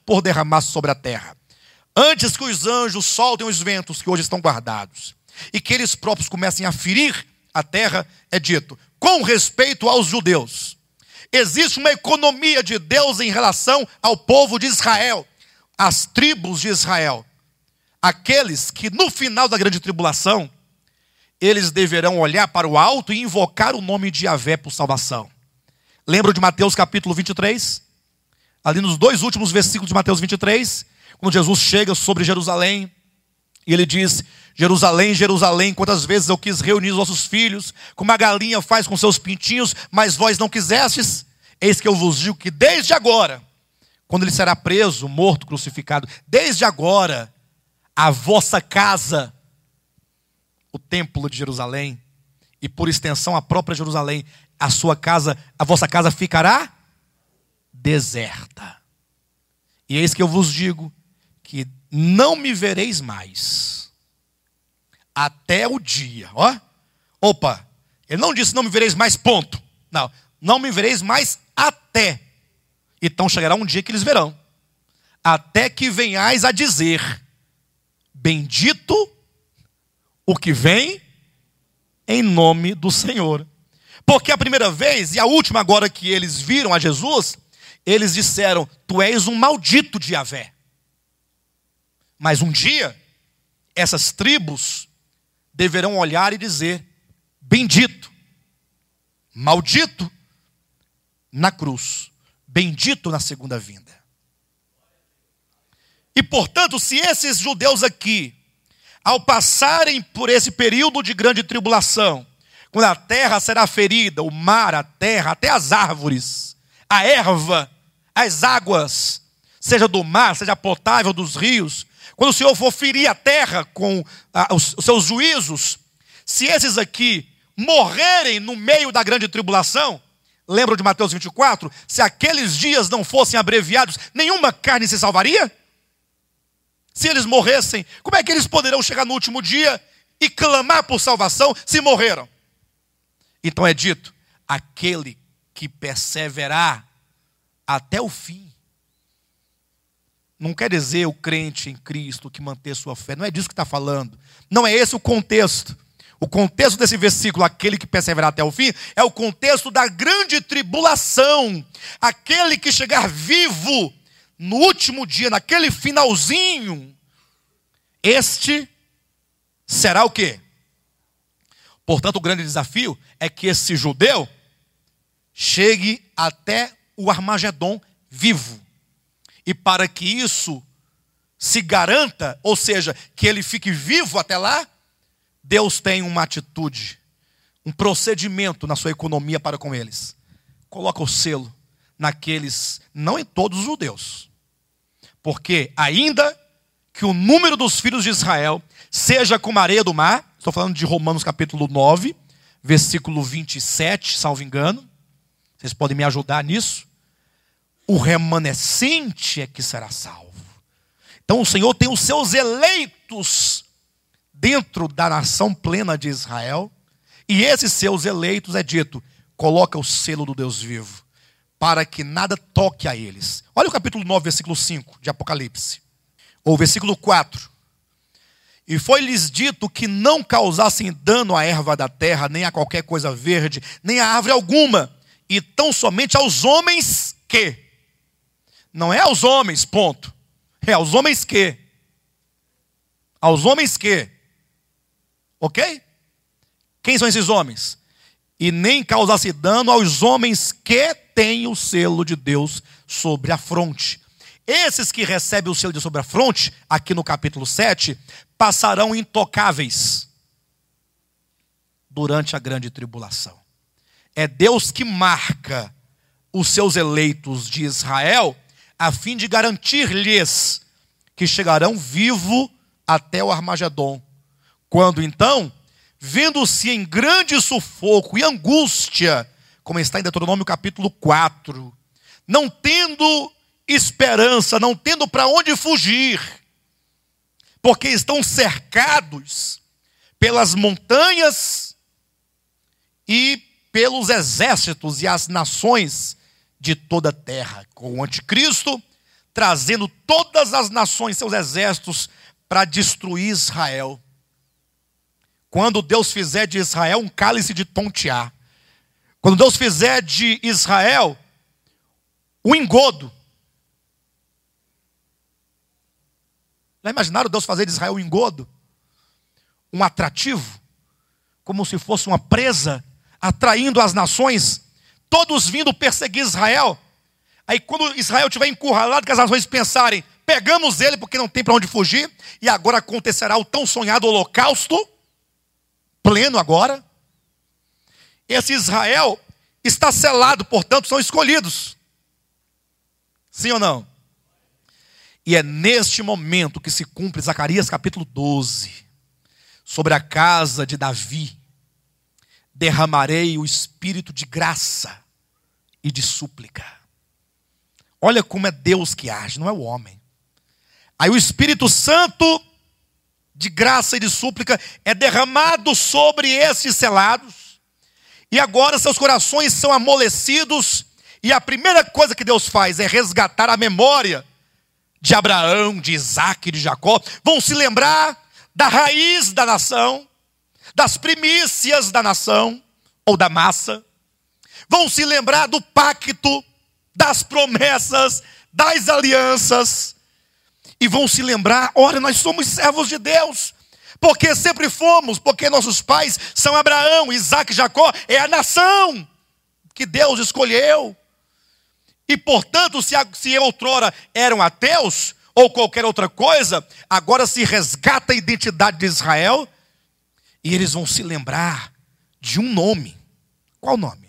por derramar-se sobre a terra. Antes que os anjos soltem os ventos que hoje estão guardados, e que eles próprios comecem a ferir a terra, é dito, com respeito aos judeus. Existe uma economia de Deus em relação ao povo de Israel, as tribos de Israel. Aqueles que no final da grande tribulação, eles deverão olhar para o alto e invocar o nome de Yahvé por salvação. Lembram de Mateus capítulo 23? Ali nos 2 últimos versículos de Mateus 23, quando Jesus chega sobre Jerusalém, e ele diz: Jerusalém, Jerusalém, quantas vezes eu quis reunir os vossos filhos, como a galinha faz com seus pintinhos, mas vós não quisestes. Eis que eu vos digo que desde agora, quando ele será preso, morto, crucificado, desde agora, a vossa casa, o templo de Jerusalém, e por extensão a própria Jerusalém, a sua casa, a vossa casa ficará deserta. E eis que eu vos digo que não me vereis mais até o dia. Opa, ele não disse não me vereis mais, ponto. Não me vereis mais até. Então chegará um dia que eles verão. Até que venhais a dizer: bendito o que vem em nome do Senhor. Porque a primeira vez e a última agora que eles viram a Jesus, eles disseram: tu és um maldito de Yahvé. Mas um dia, essas tribos deverão olhar e dizer: bendito, maldito na cruz, bendito na segunda vinda. E portanto, se esses judeus aqui, ao passarem por esse período de grande tribulação, quando a terra será ferida, o mar, a terra, até as árvores, a erva, as águas, seja do mar, seja potável dos rios, quando o Senhor for ferir a terra com os seus juízos, se esses aqui morrerem no meio da grande tribulação, lembram de Mateus 24? Se aqueles dias não fossem abreviados, nenhuma carne se salvaria? Se eles morressem, como é que eles poderão chegar no último dia e clamar por salvação se morreram? Então é dito: aquele que perseverar até o fim. Não quer dizer o crente em Cristo que manter sua fé. Não é disso que está falando. Não é esse o contexto. O contexto desse versículo, aquele que perseverar até o fim, é o contexto da grande tribulação. Aquele que chegar vivo no último dia, naquele finalzinho, este será o quê? Portanto, o grande desafio é que esse judeu chegue até o Armagedon vivo. E para que isso se garanta, ou seja, que ele fique vivo até lá, Deus tem uma atitude, um procedimento na sua economia para com eles. Coloca o selo naqueles, não em todos os judeus. Porque ainda que o número dos filhos de Israel seja como a areia do mar, estou falando de Romanos capítulo 9, versículo 27, salvo engano. Vocês podem me ajudar nisso. O remanescente é que será salvo. Então o Senhor tem os seus eleitos dentro da nação plena de Israel. E esses seus eleitos, é dito, coloca o selo do Deus vivo, para que nada toque a eles. Olha o capítulo 9, versículo 5 de Apocalipse. Ou versículo 4. E foi-lhes dito que não causassem dano à erva da terra, nem a qualquer coisa verde, nem a árvore alguma, e tão somente aos homens que... Não é aos homens, ponto. É aos homens que. Aos homens que. Ok? Quem são esses homens? E nem causasse dano aos homens que têm o selo de Deus sobre a fronte. Esses que recebem o selo de Deus sobre a fronte, aqui no capítulo 7, passarão intocáveis durante a grande tribulação. É Deus que marca os seus eleitos de Israel, a fim de garantir-lhes que chegarão vivo até o Armagedon. Quando então, vendo-se em grande sufoco e angústia, como está em Deuteronômio capítulo 4, não tendo esperança, não tendo para onde fugir, porque estão cercados pelas montanhas e pelos exércitos e as nações de toda a terra. Com o anticristo, trazendo todas as nações, seus exércitos, para destruir Israel. Quando Deus fizer de Israel um cálice de tontear, quando Deus fizer de Israel um engodo. Já imaginaram Deus fazer de Israel um engodo? Um atrativo? Como se fosse uma presa, atraindo as nações, todos vindo perseguir Israel. Aí quando Israel estiver encurralado, que as nações pensarem, pegamos ele porque não tem para onde fugir, e agora acontecerá o tão sonhado holocausto, pleno agora. Esse Israel está selado, portanto são escolhidos. Sim ou não? E é neste momento que se cumpre Zacarias capítulo 12. Sobre a casa de Davi derramarei o espírito de graça e de súplica. Olha como é Deus que age, não é o homem. Aí o Espírito Santo de graça e de súplica é derramado sobre esses selados. E agora seus corações são amolecidos. E a primeira coisa que Deus faz é resgatar a memória de Abraão, de Isaac e de Jacó. Vão se lembrar da raiz da nação, das primícias da nação, ou da massa. Vão se lembrar do pacto, das promessas, das alianças. E vão se lembrar, olha, nós somos servos de Deus. Porque sempre fomos, porque nossos pais são Abraão, Isaac e Jacó. É a nação que Deus escolheu. E portanto, se outrora eram ateus, ou qualquer outra coisa, agora se resgata a identidade de Israel, e eles vão se lembrar de um nome. Qual nome?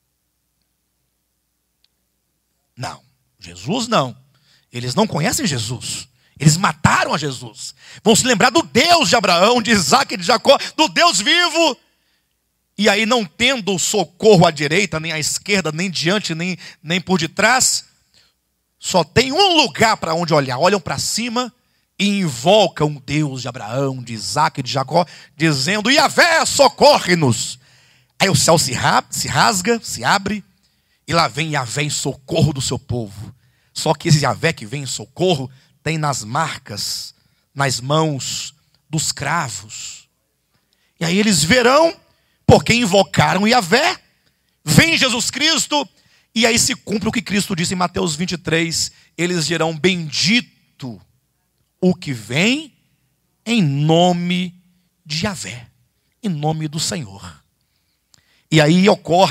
Não, Jesus não. Eles não conhecem Jesus. Eles mataram a Jesus. Vão se lembrar do Deus de Abraão, de Isaac e de Jacó, do Deus vivo. E aí, não tendo socorro à direita, nem à esquerda, nem diante, nem por detrás, só tem um lugar para onde olhar. Olham para cima e invocam o Deus de Abraão, de Isaac e de Jacó, dizendo: Yahvé, socorre-nos. Aí o céu se rasga, se abre, e lá vem Yahvé em socorro do seu povo. Só que esse Yahvé que vem em socorro tem nas marcas, nas mãos dos cravos. E aí eles verão, porque invocaram Yahvé, vem Jesus Cristo, e aí se cumpre o que Cristo disse em Mateus 23, eles dirão: bendito o que vem em nome de Yahvé, em nome do Senhor. E aí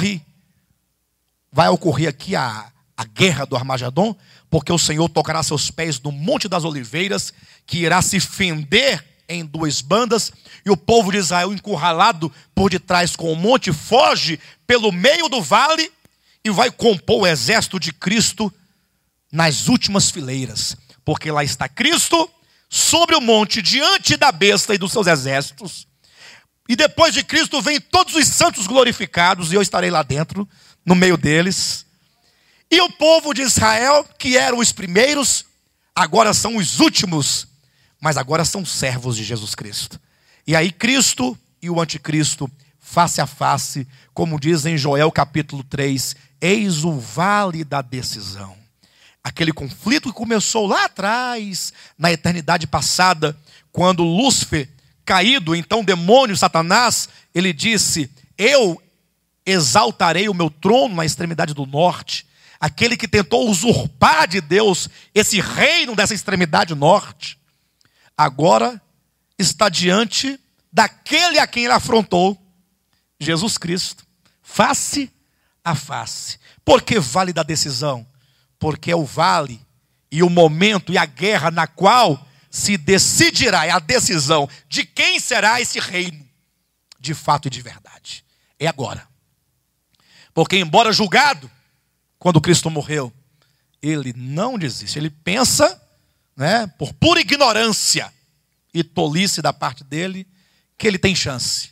vai ocorrer aqui a guerra do Armagedon, porque o Senhor tocará seus pés no Monte das Oliveiras, que irá se fender em duas bandas, e o povo de Israel, encurralado por detrás com o monte, foge pelo meio do vale e vai compor o exército de Cristo nas últimas fileiras, porque lá está Cristo sobre o monte, diante da besta e dos seus exércitos. E depois de Cristo vem todos os santos glorificados, e eu estarei lá dentro, no meio deles. E o povo de Israel, que eram os primeiros, agora são os últimos, mas agora são servos de Jesus Cristo. E aí Cristo e o anticristo, face a face, como diz em Joel capítulo 3, eis o vale da decisão. Aquele conflito que começou lá atrás, na eternidade passada, quando Lúcifer, caído, então demônio, Satanás, ele disse: eu exaltarei o meu trono na extremidade do norte. Aquele que tentou usurpar de Deus esse reino dessa extremidade norte, agora está diante daquele a quem ele afrontou, Jesus Cristo, face a face. Por que vale da decisão? Porque é o vale e o momento e a guerra na qual se decidirá, é a decisão de quem será esse reino, de fato e de verdade. É agora. Porque embora julgado, quando Cristo morreu, ele não desiste. Ele pensa, por pura ignorância e tolice da parte dele, que ele tem chance.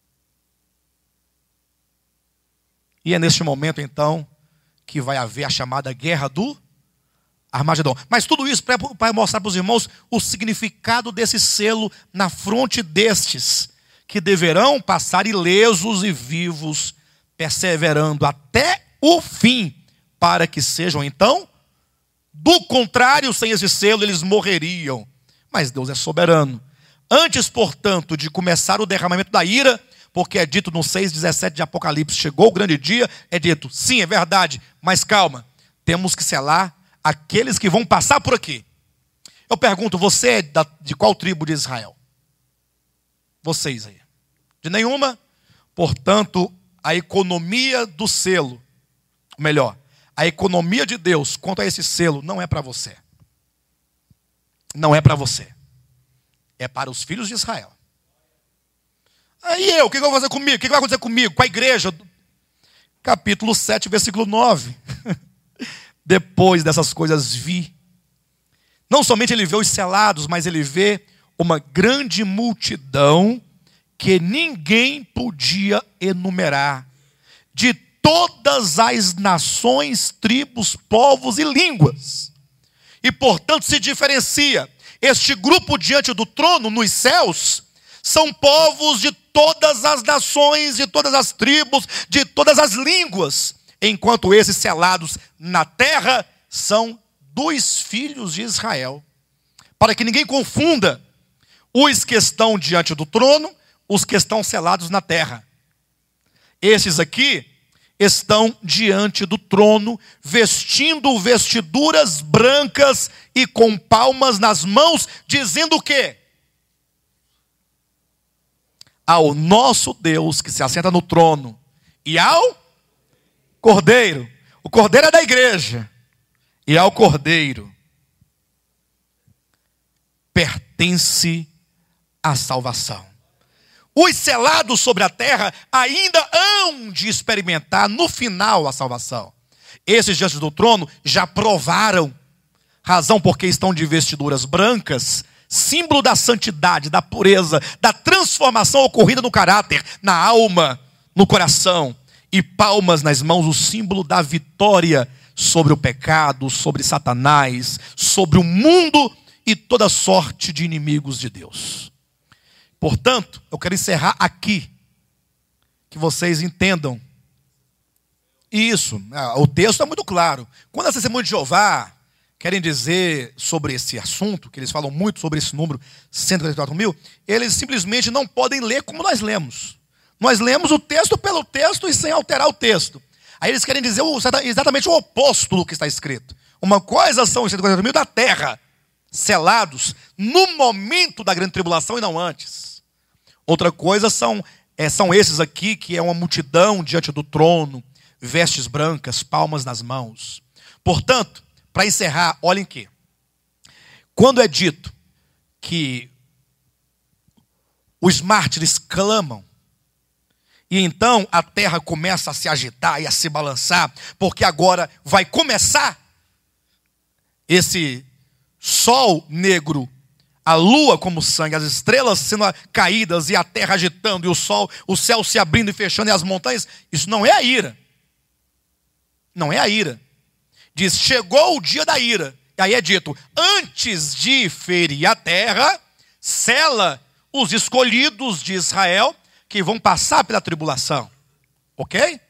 E é neste momento, que vai haver a chamada guerra do Armagedon. Mas tudo isso para mostrar para os irmãos o significado desse selo na fronte destes, que deverão passar ilesos e vivos, perseverando até o fim, para que sejam Do contrário, sem esse selo, eles morreriam. Mas Deus é soberano. Antes, portanto, de começar o derramamento da ira, porque é dito no 6,17 de Apocalipse, chegou o grande dia, é dito, sim, é verdade, mas calma, temos que selar aqueles que vão passar por aqui. Eu pergunto, você é de qual tribo de Israel? Vocês aí. De nenhuma? Portanto, a economia do selo, ou melhor, a economia de Deus quanto a esse selo não é para você. Não é para você. É para os filhos de Israel. Aí o que eu vou fazer comigo? O que vai acontecer comigo? Com a igreja? Capítulo 7, versículo 9. Depois dessas coisas vi. Não somente ele vê os selados, mas ele vê uma grande multidão que ninguém podia enumerar. De todas as nações, tribos, povos e línguas. E portanto se diferencia. Este grupo diante do trono nos céus são povos de todas as nações, de todas as tribos, de todas as línguas. Enquanto esses selados na terra são dos filhos de Israel. Para que ninguém confunda os que estão diante do trono, os que estão selados na terra. Esses aqui estão diante do trono, vestindo vestiduras brancas e com palmas nas mãos, dizendo o quê? Ao nosso Deus que se assenta no trono e ao Cordeiro. O Cordeiro é da igreja. E ao Cordeiro pertence a salvação. Os selados sobre a terra ainda hão de experimentar no final a salvação. Esses diante do trono já provaram, razão porque estão de vestiduras brancas, símbolo da santidade, da pureza, da transformação ocorrida no caráter, na alma, no coração, e palmas nas mãos, o símbolo da vitória sobre o pecado, sobre Satanás, sobre o mundo e toda sorte de inimigos de Deus. Portanto, eu quero encerrar aqui, que vocês entendam isso. O texto é muito claro. Quando as testemunhas de Jeová querem dizer sobre esse assunto, que eles falam muito sobre esse número, 144 mil, eles simplesmente não podem ler como nós lemos. Nós lemos o texto pelo texto e sem alterar o texto. Aí eles querem dizer exatamente o oposto do que está escrito. Uma coisa são os 144 mil da terra, selados no momento da grande tribulação e não antes. Outra coisa são esses aqui, que é uma multidão diante do trono, vestes brancas, palmas nas mãos. Portanto, para encerrar, olhem aqui. Quando é dito que os mártires clamam, e então a terra começa a se agitar e a se balançar, porque agora vai começar esse sol negro, a lua como sangue, as estrelas sendo caídas e a terra agitando, e o céu se abrindo e fechando e as montanhas, isso não é a ira. Não é a ira. Diz, chegou o dia da ira. E aí é dito, antes de ferir a terra, sela os escolhidos de Israel que vão passar pela tribulação. Ok?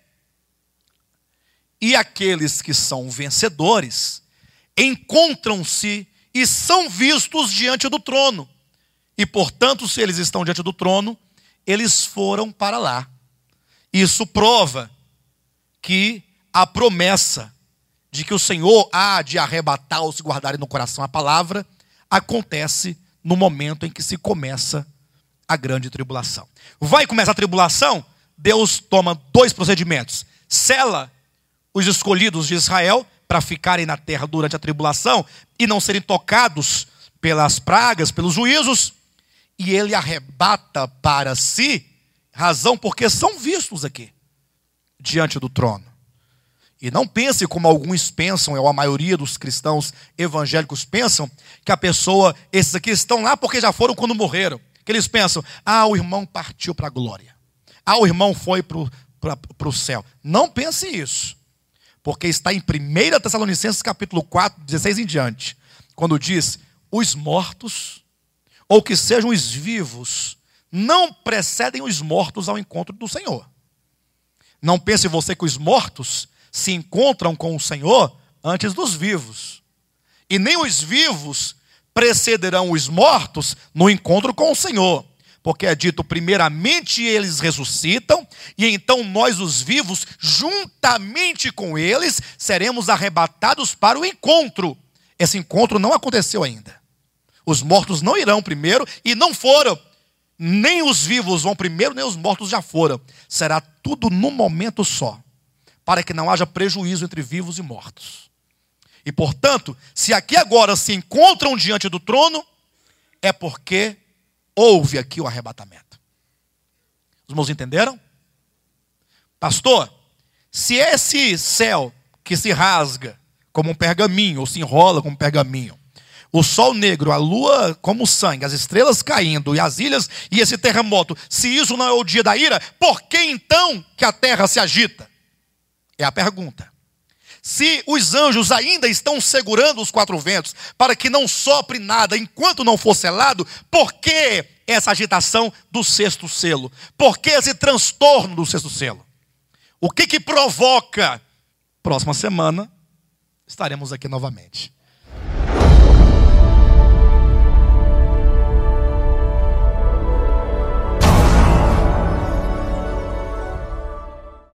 E aqueles que são vencedores encontram-se e são vistos diante do trono. E, portanto, se eles estão diante do trono, eles foram para lá. Isso prova que a promessa de que o Senhor há de arrebatar ou se guardarem no coração a palavra, acontece no momento em que se começa a grande tribulação. Vai começar a tribulação, Deus toma dois procedimentos. Sela os escolhidos de Israel para ficarem na terra durante a tribulação e não serem tocados pelas pragas, pelos juízos, e ele arrebata para si, razão porque são vistos aqui, diante do trono. E não pense como alguns pensam, ou a maioria dos cristãos evangélicos pensam, que a pessoa, esses aqui estão lá porque já foram quando morreram. Que eles pensam, o irmão partiu para a glória. O irmão foi para o céu. Não pense isso. Porque está em 1 Tessalonicenses capítulo 4, 16 em diante. Quando diz, os mortos, ou que sejam os vivos, não precedem os mortos ao encontro do Senhor. Não pense você que os mortos se encontram com o Senhor antes dos vivos. e nem os vivos precederão os mortos no encontro com o Senhor. Porque é dito, primeiramente eles ressuscitam, e então nós, os vivos, juntamente com eles, seremos arrebatados para o encontro. Esse encontro não aconteceu ainda. Os mortos não irão primeiro, e não foram. Nem os vivos vão primeiro, nem os mortos já foram. Será tudo num momento só, para que não haja prejuízo entre vivos e mortos. E portanto, se aqui agora se encontram diante do trono, é porque houve aqui o arrebatamento. Os irmãos entenderam? Pastor, se esse céu que se rasga como um pergaminho, ou se enrola como um pergaminho, o sol negro, a lua como sangue, as estrelas caindo, e as ilhas e esse terremoto, se isso não é o dia da ira, por que então que a terra se agita? É a pergunta. Se os anjos ainda estão segurando os quatro ventos para que não sopre nada enquanto não for selado, por que essa agitação do sexto selo? Por que esse transtorno do sexto selo? O que provoca? Próxima semana estaremos aqui novamente.